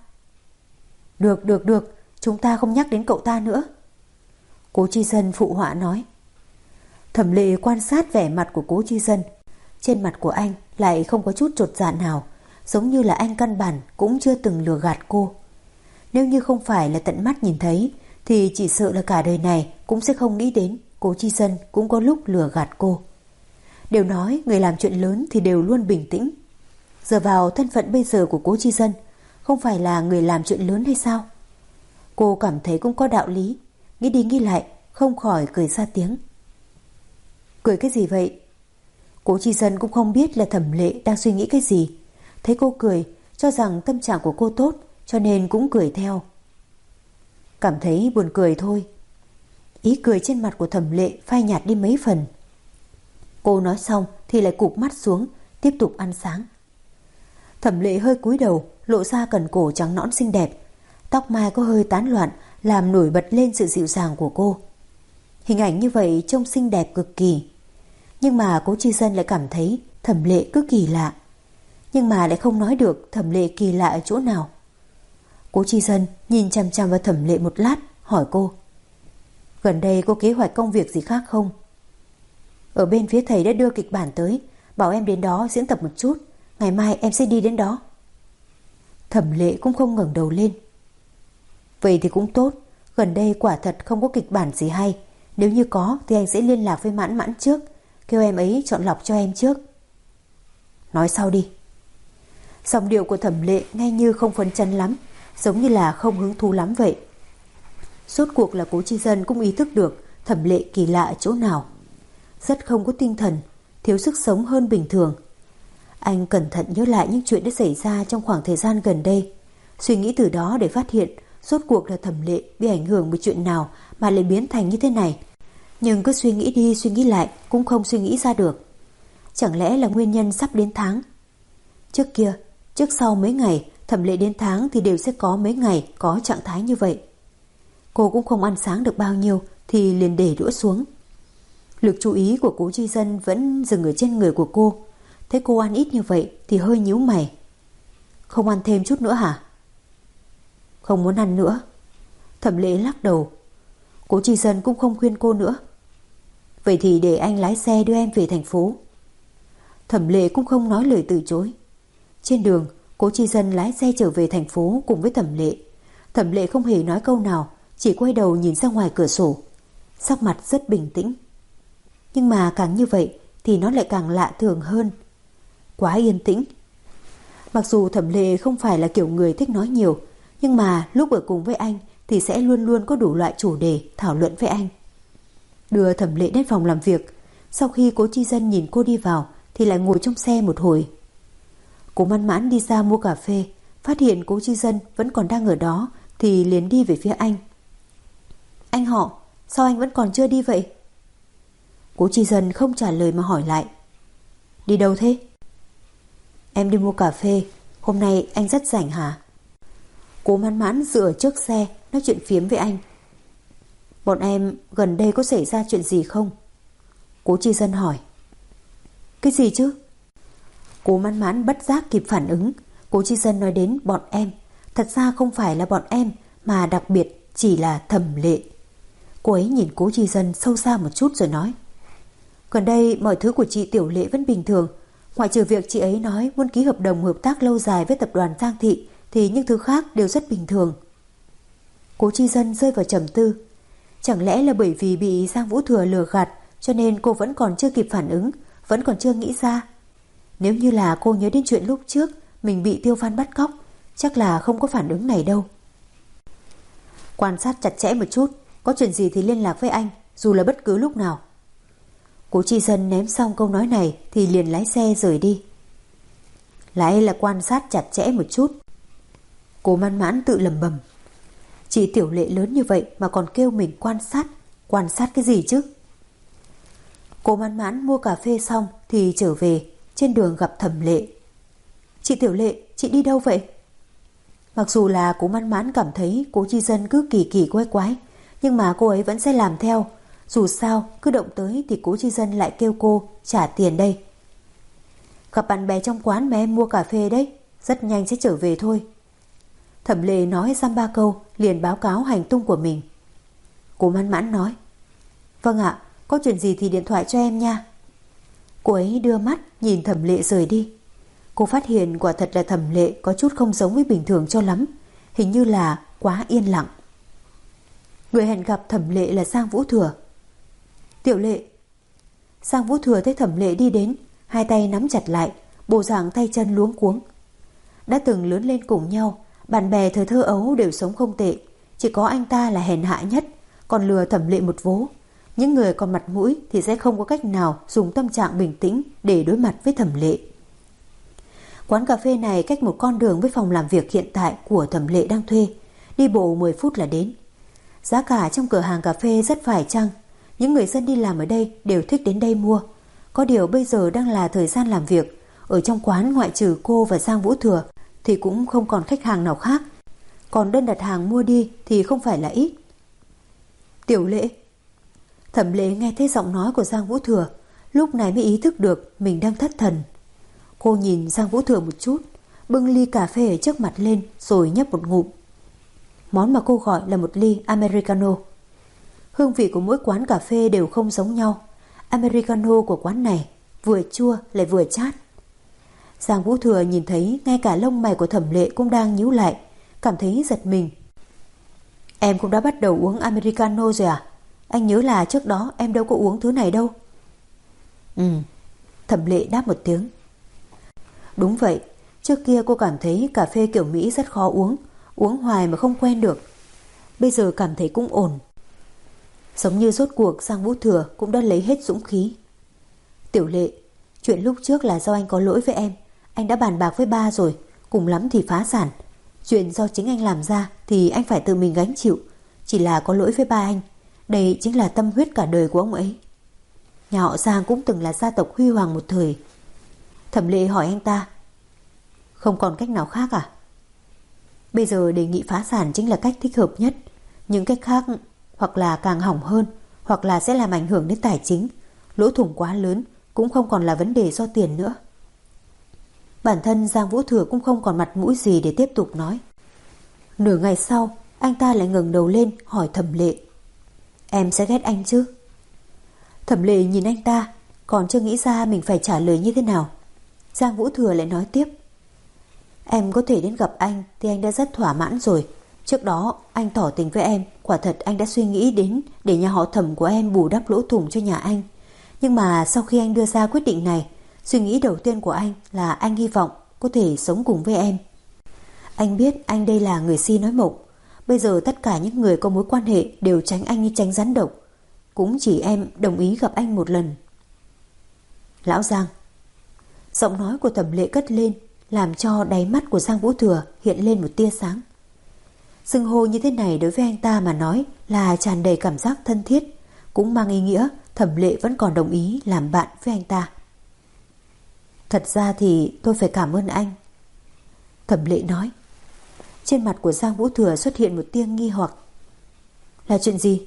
Speaker 2: Được, chúng ta không nhắc đến cậu ta nữa. Cố Chi Dân phụ họa nói. Thẩm Lệ quan sát vẻ mặt của Cố Chi Dân. Trên mặt của anh lại không có chút chột dạ nào, giống như là anh căn bản cũng chưa từng lừa gạt cô. Nếu như không phải là tận mắt nhìn thấy thì chỉ sợ là cả đời này cũng sẽ không nghĩ đến Cố Chi Dân cũng có lúc lừa gạt cô. Đều nói người làm chuyện lớn thì đều luôn bình tĩnh. Giờ vào thân phận bây giờ của Cố Chi Dân, không phải là người làm chuyện lớn hay sao? Cô cảm thấy cũng có đạo lý, nghĩ đi nghĩ lại không khỏi cười ra tiếng. Cười cái gì vậy? Cố Chi Dân cũng không biết là Thẩm Lệ đang suy nghĩ cái gì. Thấy cô cười, cho rằng tâm trạng của cô tốt, cho nên cũng cười theo. Cảm thấy buồn cười thôi. Ý cười trên mặt của Thẩm Lệ phai nhạt đi mấy phần. Cô nói xong thì lại cụp mắt xuống, tiếp tục ăn sáng. Thẩm Lệ hơi cúi đầu, lộ ra cần cổ trắng nõn xinh đẹp. Tóc mai có hơi tán loạn, làm nổi bật lên sự dịu dàng của cô. Hình ảnh như vậy trông xinh đẹp cực kỳ. Nhưng mà Cố Chi Dân lại cảm thấy Thẩm Lệ cứ kỳ lạ. Nhưng mà lại không nói được Thẩm Lệ kỳ lạ ở chỗ nào. Cố Chi Dân nhìn chằm chằm vào Thẩm Lệ một lát, hỏi cô: Gần đây có kế hoạch công việc gì khác không? Ở bên phía thầy đã đưa kịch bản tới, bảo em đến đó diễn tập một chút, ngày mai em sẽ đi đến đó. Thẩm Lệ cũng không ngẩng đầu lên. Vậy thì cũng tốt, gần đây quả thật không có kịch bản gì hay. Nếu như có thì anh sẽ liên lạc với Mãn Mãn trước, kêu em ấy chọn lọc cho em trước. Nói sau đi. Giọng điệu của Thẩm Lệ nghe như không phấn chấn lắm, giống như là không hứng thú lắm vậy. Rốt cuộc là Cố Chi Dân cũng ý thức được Thẩm Lệ kỳ lạ ở chỗ nào. Rất không có tinh thần, thiếu sức sống hơn bình thường. Anh cẩn thận nhớ lại những chuyện đã xảy ra trong khoảng thời gian gần đây, suy nghĩ từ đó để phát hiện rốt cuộc là Thẩm Lệ bị ảnh hưởng bởi chuyện nào mà lại biến thành như thế này. Nhưng cứ suy nghĩ đi suy nghĩ lại cũng không suy nghĩ ra được. Chẳng lẽ là nguyên nhân sắp đến tháng? Trước kia, trước sau mấy ngày Thẩm Lệ đến tháng thì đều sẽ có mấy ngày có trạng thái như vậy. Cô cũng không ăn sáng được bao nhiêu thì liền để đũa xuống. Lực chú ý của Cố Chi Dân vẫn dừng ở trên người của cô. Thấy cô ăn ít như vậy thì hơi nhíu mày. Không ăn thêm chút nữa hả? Không muốn ăn nữa. Thẩm Lệ lắc đầu. Cố Chi Dân cũng không khuyên cô nữa. Vậy thì để anh lái xe đưa em về thành phố. Thẩm Lệ cũng không nói lời từ chối. Trên đường, Cố Chi Dân lái xe trở về thành phố cùng với Thẩm Lệ. Thẩm Lệ không hề nói câu nào, chỉ quay đầu nhìn ra ngoài cửa sổ, sắc mặt rất bình tĩnh. Nhưng mà càng như vậy thì nó lại càng lạ thường hơn. Quá yên tĩnh. Mặc dù Thẩm Lệ không phải là kiểu người thích nói nhiều, nhưng mà lúc ở cùng với anh thì sẽ luôn luôn có đủ loại chủ đề thảo luận với anh. Đưa Thẩm Lệ đến phòng làm việc. Sau khi Cố Chi Dân nhìn cô đi vào thì lại ngồi trong xe một hồi. Cố Mãn Mãn đi ra mua cà phê, phát hiện Cố Chi Dân vẫn còn đang ở đó thì liền đi về phía anh. Anh họ, sao anh vẫn còn chưa đi vậy? Cố Chi Dân không trả lời mà hỏi lại. Đi đâu thế? Em đi mua cà phê, hôm nay anh rất rảnh hả? Cố Mãn Mãn dựa trước xe nói chuyện phiếm với anh. Bọn em gần đây có xảy ra chuyện gì không? Cố Chi Dân hỏi. Cái gì chứ? Cố Mãn Mãn bất giác kịp phản ứng. Cố Chi Dân nói đến bọn em, thật ra không phải là bọn em, mà đặc biệt chỉ là Thẩm Lệ. Cô ấy nhìn Cố Chi Dân sâu xa một chút rồi nói. Gần đây mọi thứ của chị Tiểu Lệ vẫn bình thường, ngoại trừ việc chị ấy nói muốn ký hợp đồng hợp tác lâu dài với tập đoàn Giang Thị thì những thứ khác đều rất bình thường. Cố Chi Dân rơi vào trầm tư. Chẳng lẽ là bởi vì bị Giang Vũ Thừa lừa gạt cho nên cô vẫn còn chưa kịp phản ứng, vẫn còn chưa nghĩ ra. Nếu như là cô nhớ đến chuyện lúc trước mình bị Tiêu Văn bắt cóc, chắc là không có phản ứng này đâu. Quan sát chặt chẽ một chút, có chuyện gì thì liên lạc với anh, dù là bất cứ lúc nào. Cố Chi Dân ném xong câu nói này thì liền lái xe rời đi. Lại là quan sát chặt chẽ một chút. Cố Mãn Mãn tự lẩm bẩm. Chị Tiểu Lệ lớn như vậy mà còn kêu mình quan sát cái gì chứ? Cố Mãn Mãn mua cà phê xong thì trở về, trên đường gặp Thẩm Lệ. Chị Tiểu Lệ, chị đi đâu vậy? Mặc dù là Cố Mãn Mãn cảm thấy Cố Chi Dân cứ kỳ kỳ quái quái, nhưng mà cô ấy vẫn sẽ làm theo. Dù sao cứ động tới thì Cố Chi Dân lại kêu cô trả tiền đây. Gặp bạn bè trong quán mà em mua cà phê đấy, rất nhanh sẽ trở về thôi. Thẩm Lệ nói dăm ba câu liền báo cáo hành tung của mình. Cố Mãn Mãn nói. Vâng ạ, có chuyện gì thì điện thoại cho em nha. Cô ấy đưa mắt nhìn Thẩm Lệ rời đi. Cô phát hiện quả thật là Thẩm Lệ có chút không giống với bình thường cho lắm. Hình như là quá yên lặng. Người hẹn gặp Thẩm Lệ là Giang Vũ Thừa. Tiểu Lệ. Giang Vũ Thừa thấy Thẩm Lệ đi đến, hai tay nắm chặt lại, bộ dạng tay chân luống cuống. Đã từng lớn lên cùng nhau, bạn bè thời thơ ấu đều sống không tệ, chỉ có anh ta là hèn hạ nhất, còn lừa Thẩm Lệ một vố. Những người còn mặt mũi thì sẽ không có cách nào dùng tâm trạng bình tĩnh để đối mặt với Thẩm Lệ. Quán cà phê này cách một con đường với phòng làm việc hiện tại của Thẩm Lệ đang thuê, đi bộ 10 phút là đến. Giá cả trong cửa hàng cà phê rất phải chăng, những người dân đi làm ở đây đều thích đến đây mua. Có điều bây giờ đang là thời gian làm việc, ở trong quán ngoại trừ cô và Giang Vũ Thừa thì cũng không còn khách hàng nào khác. Còn đơn đặt hàng mua đi thì không phải là ít. Tiểu Lệ. Thẩm Lệ nghe thấy giọng nói của Giang Vũ Thừa, lúc này mới ý thức được mình đang thất thần. Cô nhìn Giang Vũ Thừa một chút, bưng ly cà phê ở trước mặt lên rồi nhấp một ngụm. Món mà cô gọi là một ly Americano. Hương vị của mỗi quán cà phê đều không giống nhau. Americano của quán này vừa chua lại vừa chát. Giang Vũ Thừa nhìn thấy ngay cả lông mày của Thẩm Lệ cũng đang nhíu lại, cảm thấy giật mình. Em cũng đã bắt đầu uống Americano rồi à? Anh nhớ là trước đó em đâu có uống thứ này đâu. Thẩm Lệ đáp một tiếng. Đúng vậy, trước kia cô cảm thấy cà phê kiểu Mỹ rất khó uống, uống hoài mà không quen được. Bây giờ cảm thấy cũng ổn. Giống như rốt cuộc Giang Vũ Thừa cũng đã lấy hết dũng khí. Tiểu Lệ, chuyện lúc trước là do anh có lỗi với em. Anh đã bàn bạc với ba rồi, cùng lắm thì phá sản. Chuyện do chính anh làm ra thì anh phải tự mình gánh chịu. Chỉ là có lỗi với ba anh. Đây chính là tâm huyết cả đời của ông ấy. Nhà họ Giang cũng từng là gia tộc huy hoàng một thời. Thẩm Lệ hỏi anh ta, không còn cách nào khác à? Bây giờ đề nghị phá sản chính là cách thích hợp nhất. Những cách khác hoặc là càng hỏng hơn, hoặc là sẽ làm ảnh hưởng đến tài chính. Lỗ thủng quá lớn cũng không còn là vấn đề do tiền nữa. Bản thân Giang Vũ Thừa cũng không còn mặt mũi gì để tiếp tục nói. Nửa ngày sau, anh ta lại ngẩng đầu lên hỏi Thẩm Lệ, em sẽ ghét anh chứ? Thẩm Lệ nhìn anh ta, còn chưa nghĩ ra mình phải trả lời như thế nào. Giang Vũ Thừa lại nói tiếp, em có thể đến gặp anh thì anh đã rất thỏa mãn rồi. Trước đó anh tỏ tình với em, quả thật anh đã suy nghĩ đến để nhà họ Thẩm của em bù đắp lỗ thủng cho nhà anh. Nhưng mà sau khi anh đưa ra quyết định này, suy nghĩ đầu tiên của anh là anh hy vọng có thể sống cùng với em. Anh biết anh đây là người si nói mộng. Bây giờ tất cả những người có mối quan hệ đều tránh anh như tránh rắn độc. Cũng chỉ em đồng ý gặp anh một lần. Lão Giang. Giọng nói của Thẩm Lệ cất lên, làm cho đáy mắt của Giang Vũ Thừa hiện lên một tia sáng. Xưng hô như thế này đối với anh ta mà nói là tràn đầy cảm giác thân thiết, cũng mang ý nghĩa Thẩm Lệ vẫn còn đồng ý làm bạn với anh ta. Thật ra thì tôi phải cảm ơn anh, Thẩm Lệ nói. Trên mặt của Giang Vũ Thừa xuất hiện một tia nghi hoặc. Là chuyện gì?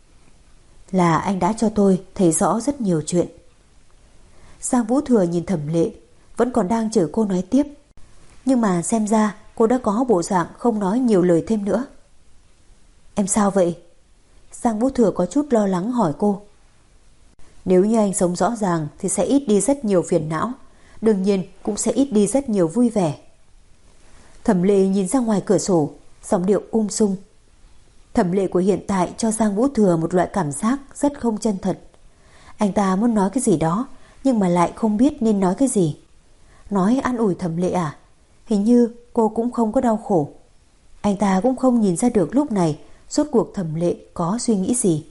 Speaker 2: Là anh đã cho tôi thấy rõ rất nhiều chuyện. Giang Vũ Thừa nhìn Thẩm Lệ, vẫn còn đang chờ cô nói tiếp. Nhưng mà xem ra cô đã có bộ dạng không nói nhiều lời thêm nữa. Em sao vậy? Giang Vũ Thừa có chút lo lắng hỏi cô. Nếu như anh sống rõ ràng thì sẽ ít đi rất nhiều phiền não, đương nhiên cũng sẽ ít đi rất nhiều vui vẻ. Thẩm Lệ nhìn ra ngoài cửa sổ, giọng điệu sung. Thẩm Lệ của hiện tại cho Giang Vũ Thừa một loại cảm giác rất không chân thật. Anh ta muốn nói cái gì đó, nhưng mà lại không biết nên nói cái gì. Nói an ủi Thẩm Lệ à? Hình như cô cũng không có đau khổ. Anh ta cũng không nhìn ra được lúc này rốt cuộc Thẩm Lệ có suy nghĩ gì.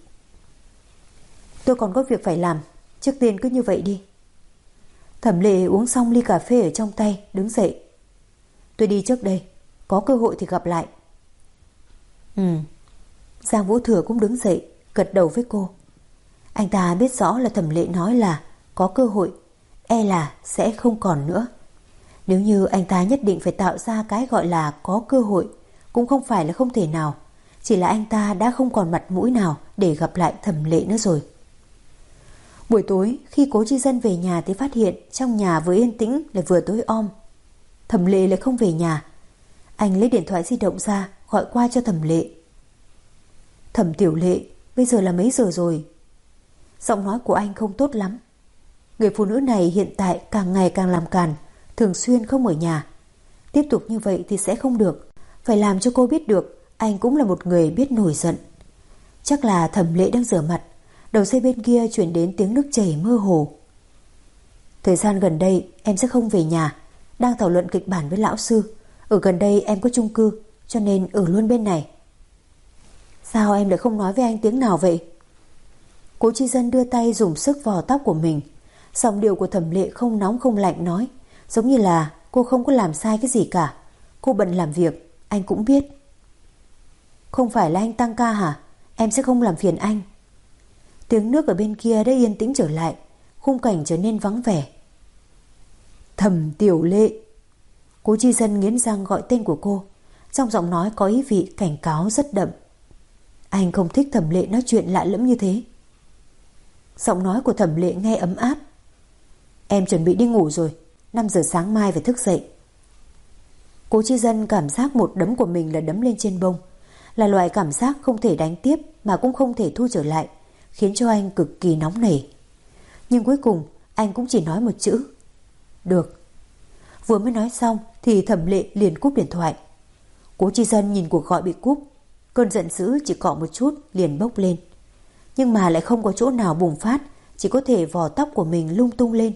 Speaker 2: Tôi còn có việc phải làm, trước tiên cứ như vậy đi. Thẩm Lệ uống xong ly cà phê ở trong tay, đứng dậy. Tôi đi trước đây, có cơ hội thì gặp lại. Giang Vũ Thừa cũng đứng dậy, gật đầu với cô. Anh ta biết rõ là Thẩm Lệ nói là có cơ hội, e là sẽ không còn nữa. Nếu như anh ta nhất định phải tạo ra cái gọi là có cơ hội, cũng không phải là không thể nào. Chỉ là anh ta đã không còn mặt mũi nào để gặp lại Thẩm Lệ nữa rồi. Buổi tối khi Cố Chi Dân về nhà thì phát hiện trong nhà vừa yên tĩnh lại vừa tối om. Thẩm Lệ lại không về nhà. Anh lấy điện thoại di động ra gọi qua cho Thẩm Lệ. Thẩm Tiểu Lệ, bây giờ là mấy giờ rồi? Giọng nói của anh không tốt lắm. Người phụ nữ này hiện tại càng ngày càng làm càn, thường xuyên không ở nhà. Tiếp tục như vậy thì sẽ không được. Phải làm cho cô biết được anh cũng là một người biết nổi giận. Chắc là Thẩm Lệ đang rửa mặt. Đầu dây bên kia truyền đến tiếng nước chảy mơ hồ. Thời gian gần đây em sẽ không về nhà, đang thảo luận kịch bản với lão sư. Ở gần đây em có chung cư, cho nên ở luôn bên này. Sao em lại không nói với anh tiếng nào vậy? Cố Chi Dân đưa tay dùng sức vò tóc của mình. Giọng điệu của Thẩm Lệ không nóng không lạnh nói, giống như là cô không có làm sai cái gì cả. Cô bận làm việc, anh cũng biết. Không phải là anh tăng ca hả? Em sẽ không làm phiền anh. Tiếng nước ở bên kia đã yên tĩnh trở lại, khung cảnh trở nên vắng vẻ. Thẩm Tiểu Lệ. Cố Chi Dân nghiến răng gọi tên của cô, trong giọng nói có ý vị cảnh cáo rất đậm. Anh không thích Thẩm Lệ nói chuyện lạ lẫm như thế. Giọng nói của Thẩm Lệ nghe ấm áp. Em chuẩn bị đi ngủ rồi, 5 giờ sáng mai phải thức dậy. Cố Chi Dân cảm giác một đấm của mình là đấm lên trên bông, là loại cảm giác không thể đánh tiếp mà cũng không thể thu trở lại, khiến cho anh cực kỳ nóng nảy. Nhưng cuối cùng anh cũng chỉ nói một chữ: được. Vừa mới nói xong thì Thẩm Lệ liền cúp điện thoại. Cố Chi Dân nhìn cuộc gọi bị cúp, cơn giận dữ chỉ cọ một chút liền bốc lên, nhưng mà lại không có chỗ nào bùng phát, chỉ có thể vò tóc của mình lung tung lên.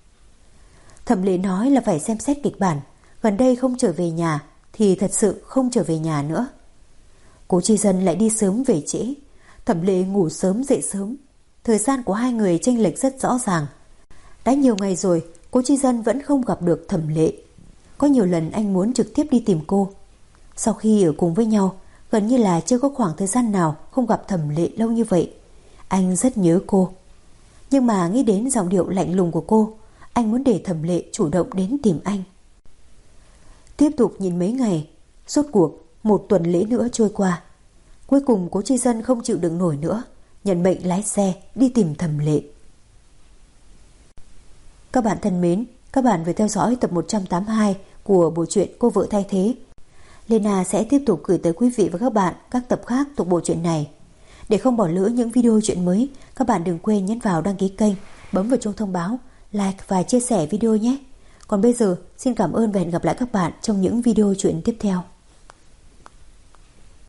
Speaker 2: Thẩm Lệ nói là phải xem xét kịch bản, gần đây không trở về nhà thì thật sự không trở về nhà nữa. Cố Chi Dân lại đi sớm về trễ, Thẩm Lệ ngủ sớm dậy sớm. Thời gian của hai người chênh lệch rất rõ ràng. Đã nhiều ngày rồi Cố Chi Dân vẫn không gặp được Thẩm Lệ. Có nhiều lần anh muốn trực tiếp đi tìm cô. Sau khi ở cùng với nhau, gần như là chưa có khoảng thời gian nào không gặp Thẩm Lệ lâu như vậy. Anh rất nhớ cô. Nhưng mà nghĩ đến giọng điệu lạnh lùng của cô, anh muốn để Thẩm Lệ chủ động đến tìm anh. Tiếp tục nhìn mấy ngày, rốt cuộc 1 tuần lễ nữa trôi qua. Cuối cùng Cố Chi Dân không chịu đựng nổi nữa, nhận mệnh lái xe đi tìm Thẩm Lệ. Các bạn thân mến, các bạn vừa theo dõi tập 182 của bộ truyện Cô Vợ Thay Thế. Lena sẽ tiếp tục gửi tới quý vị và các bạn các tập khác thuộc bộ truyện này. Để không bỏ lỡ những video truyện mới, các bạn đừng quên nhấn vào đăng ký kênh, bấm vào chuông thông báo, like và chia sẻ video nhé. Còn bây giờ, xin cảm ơn và hẹn gặp lại các bạn trong những video truyện tiếp theo.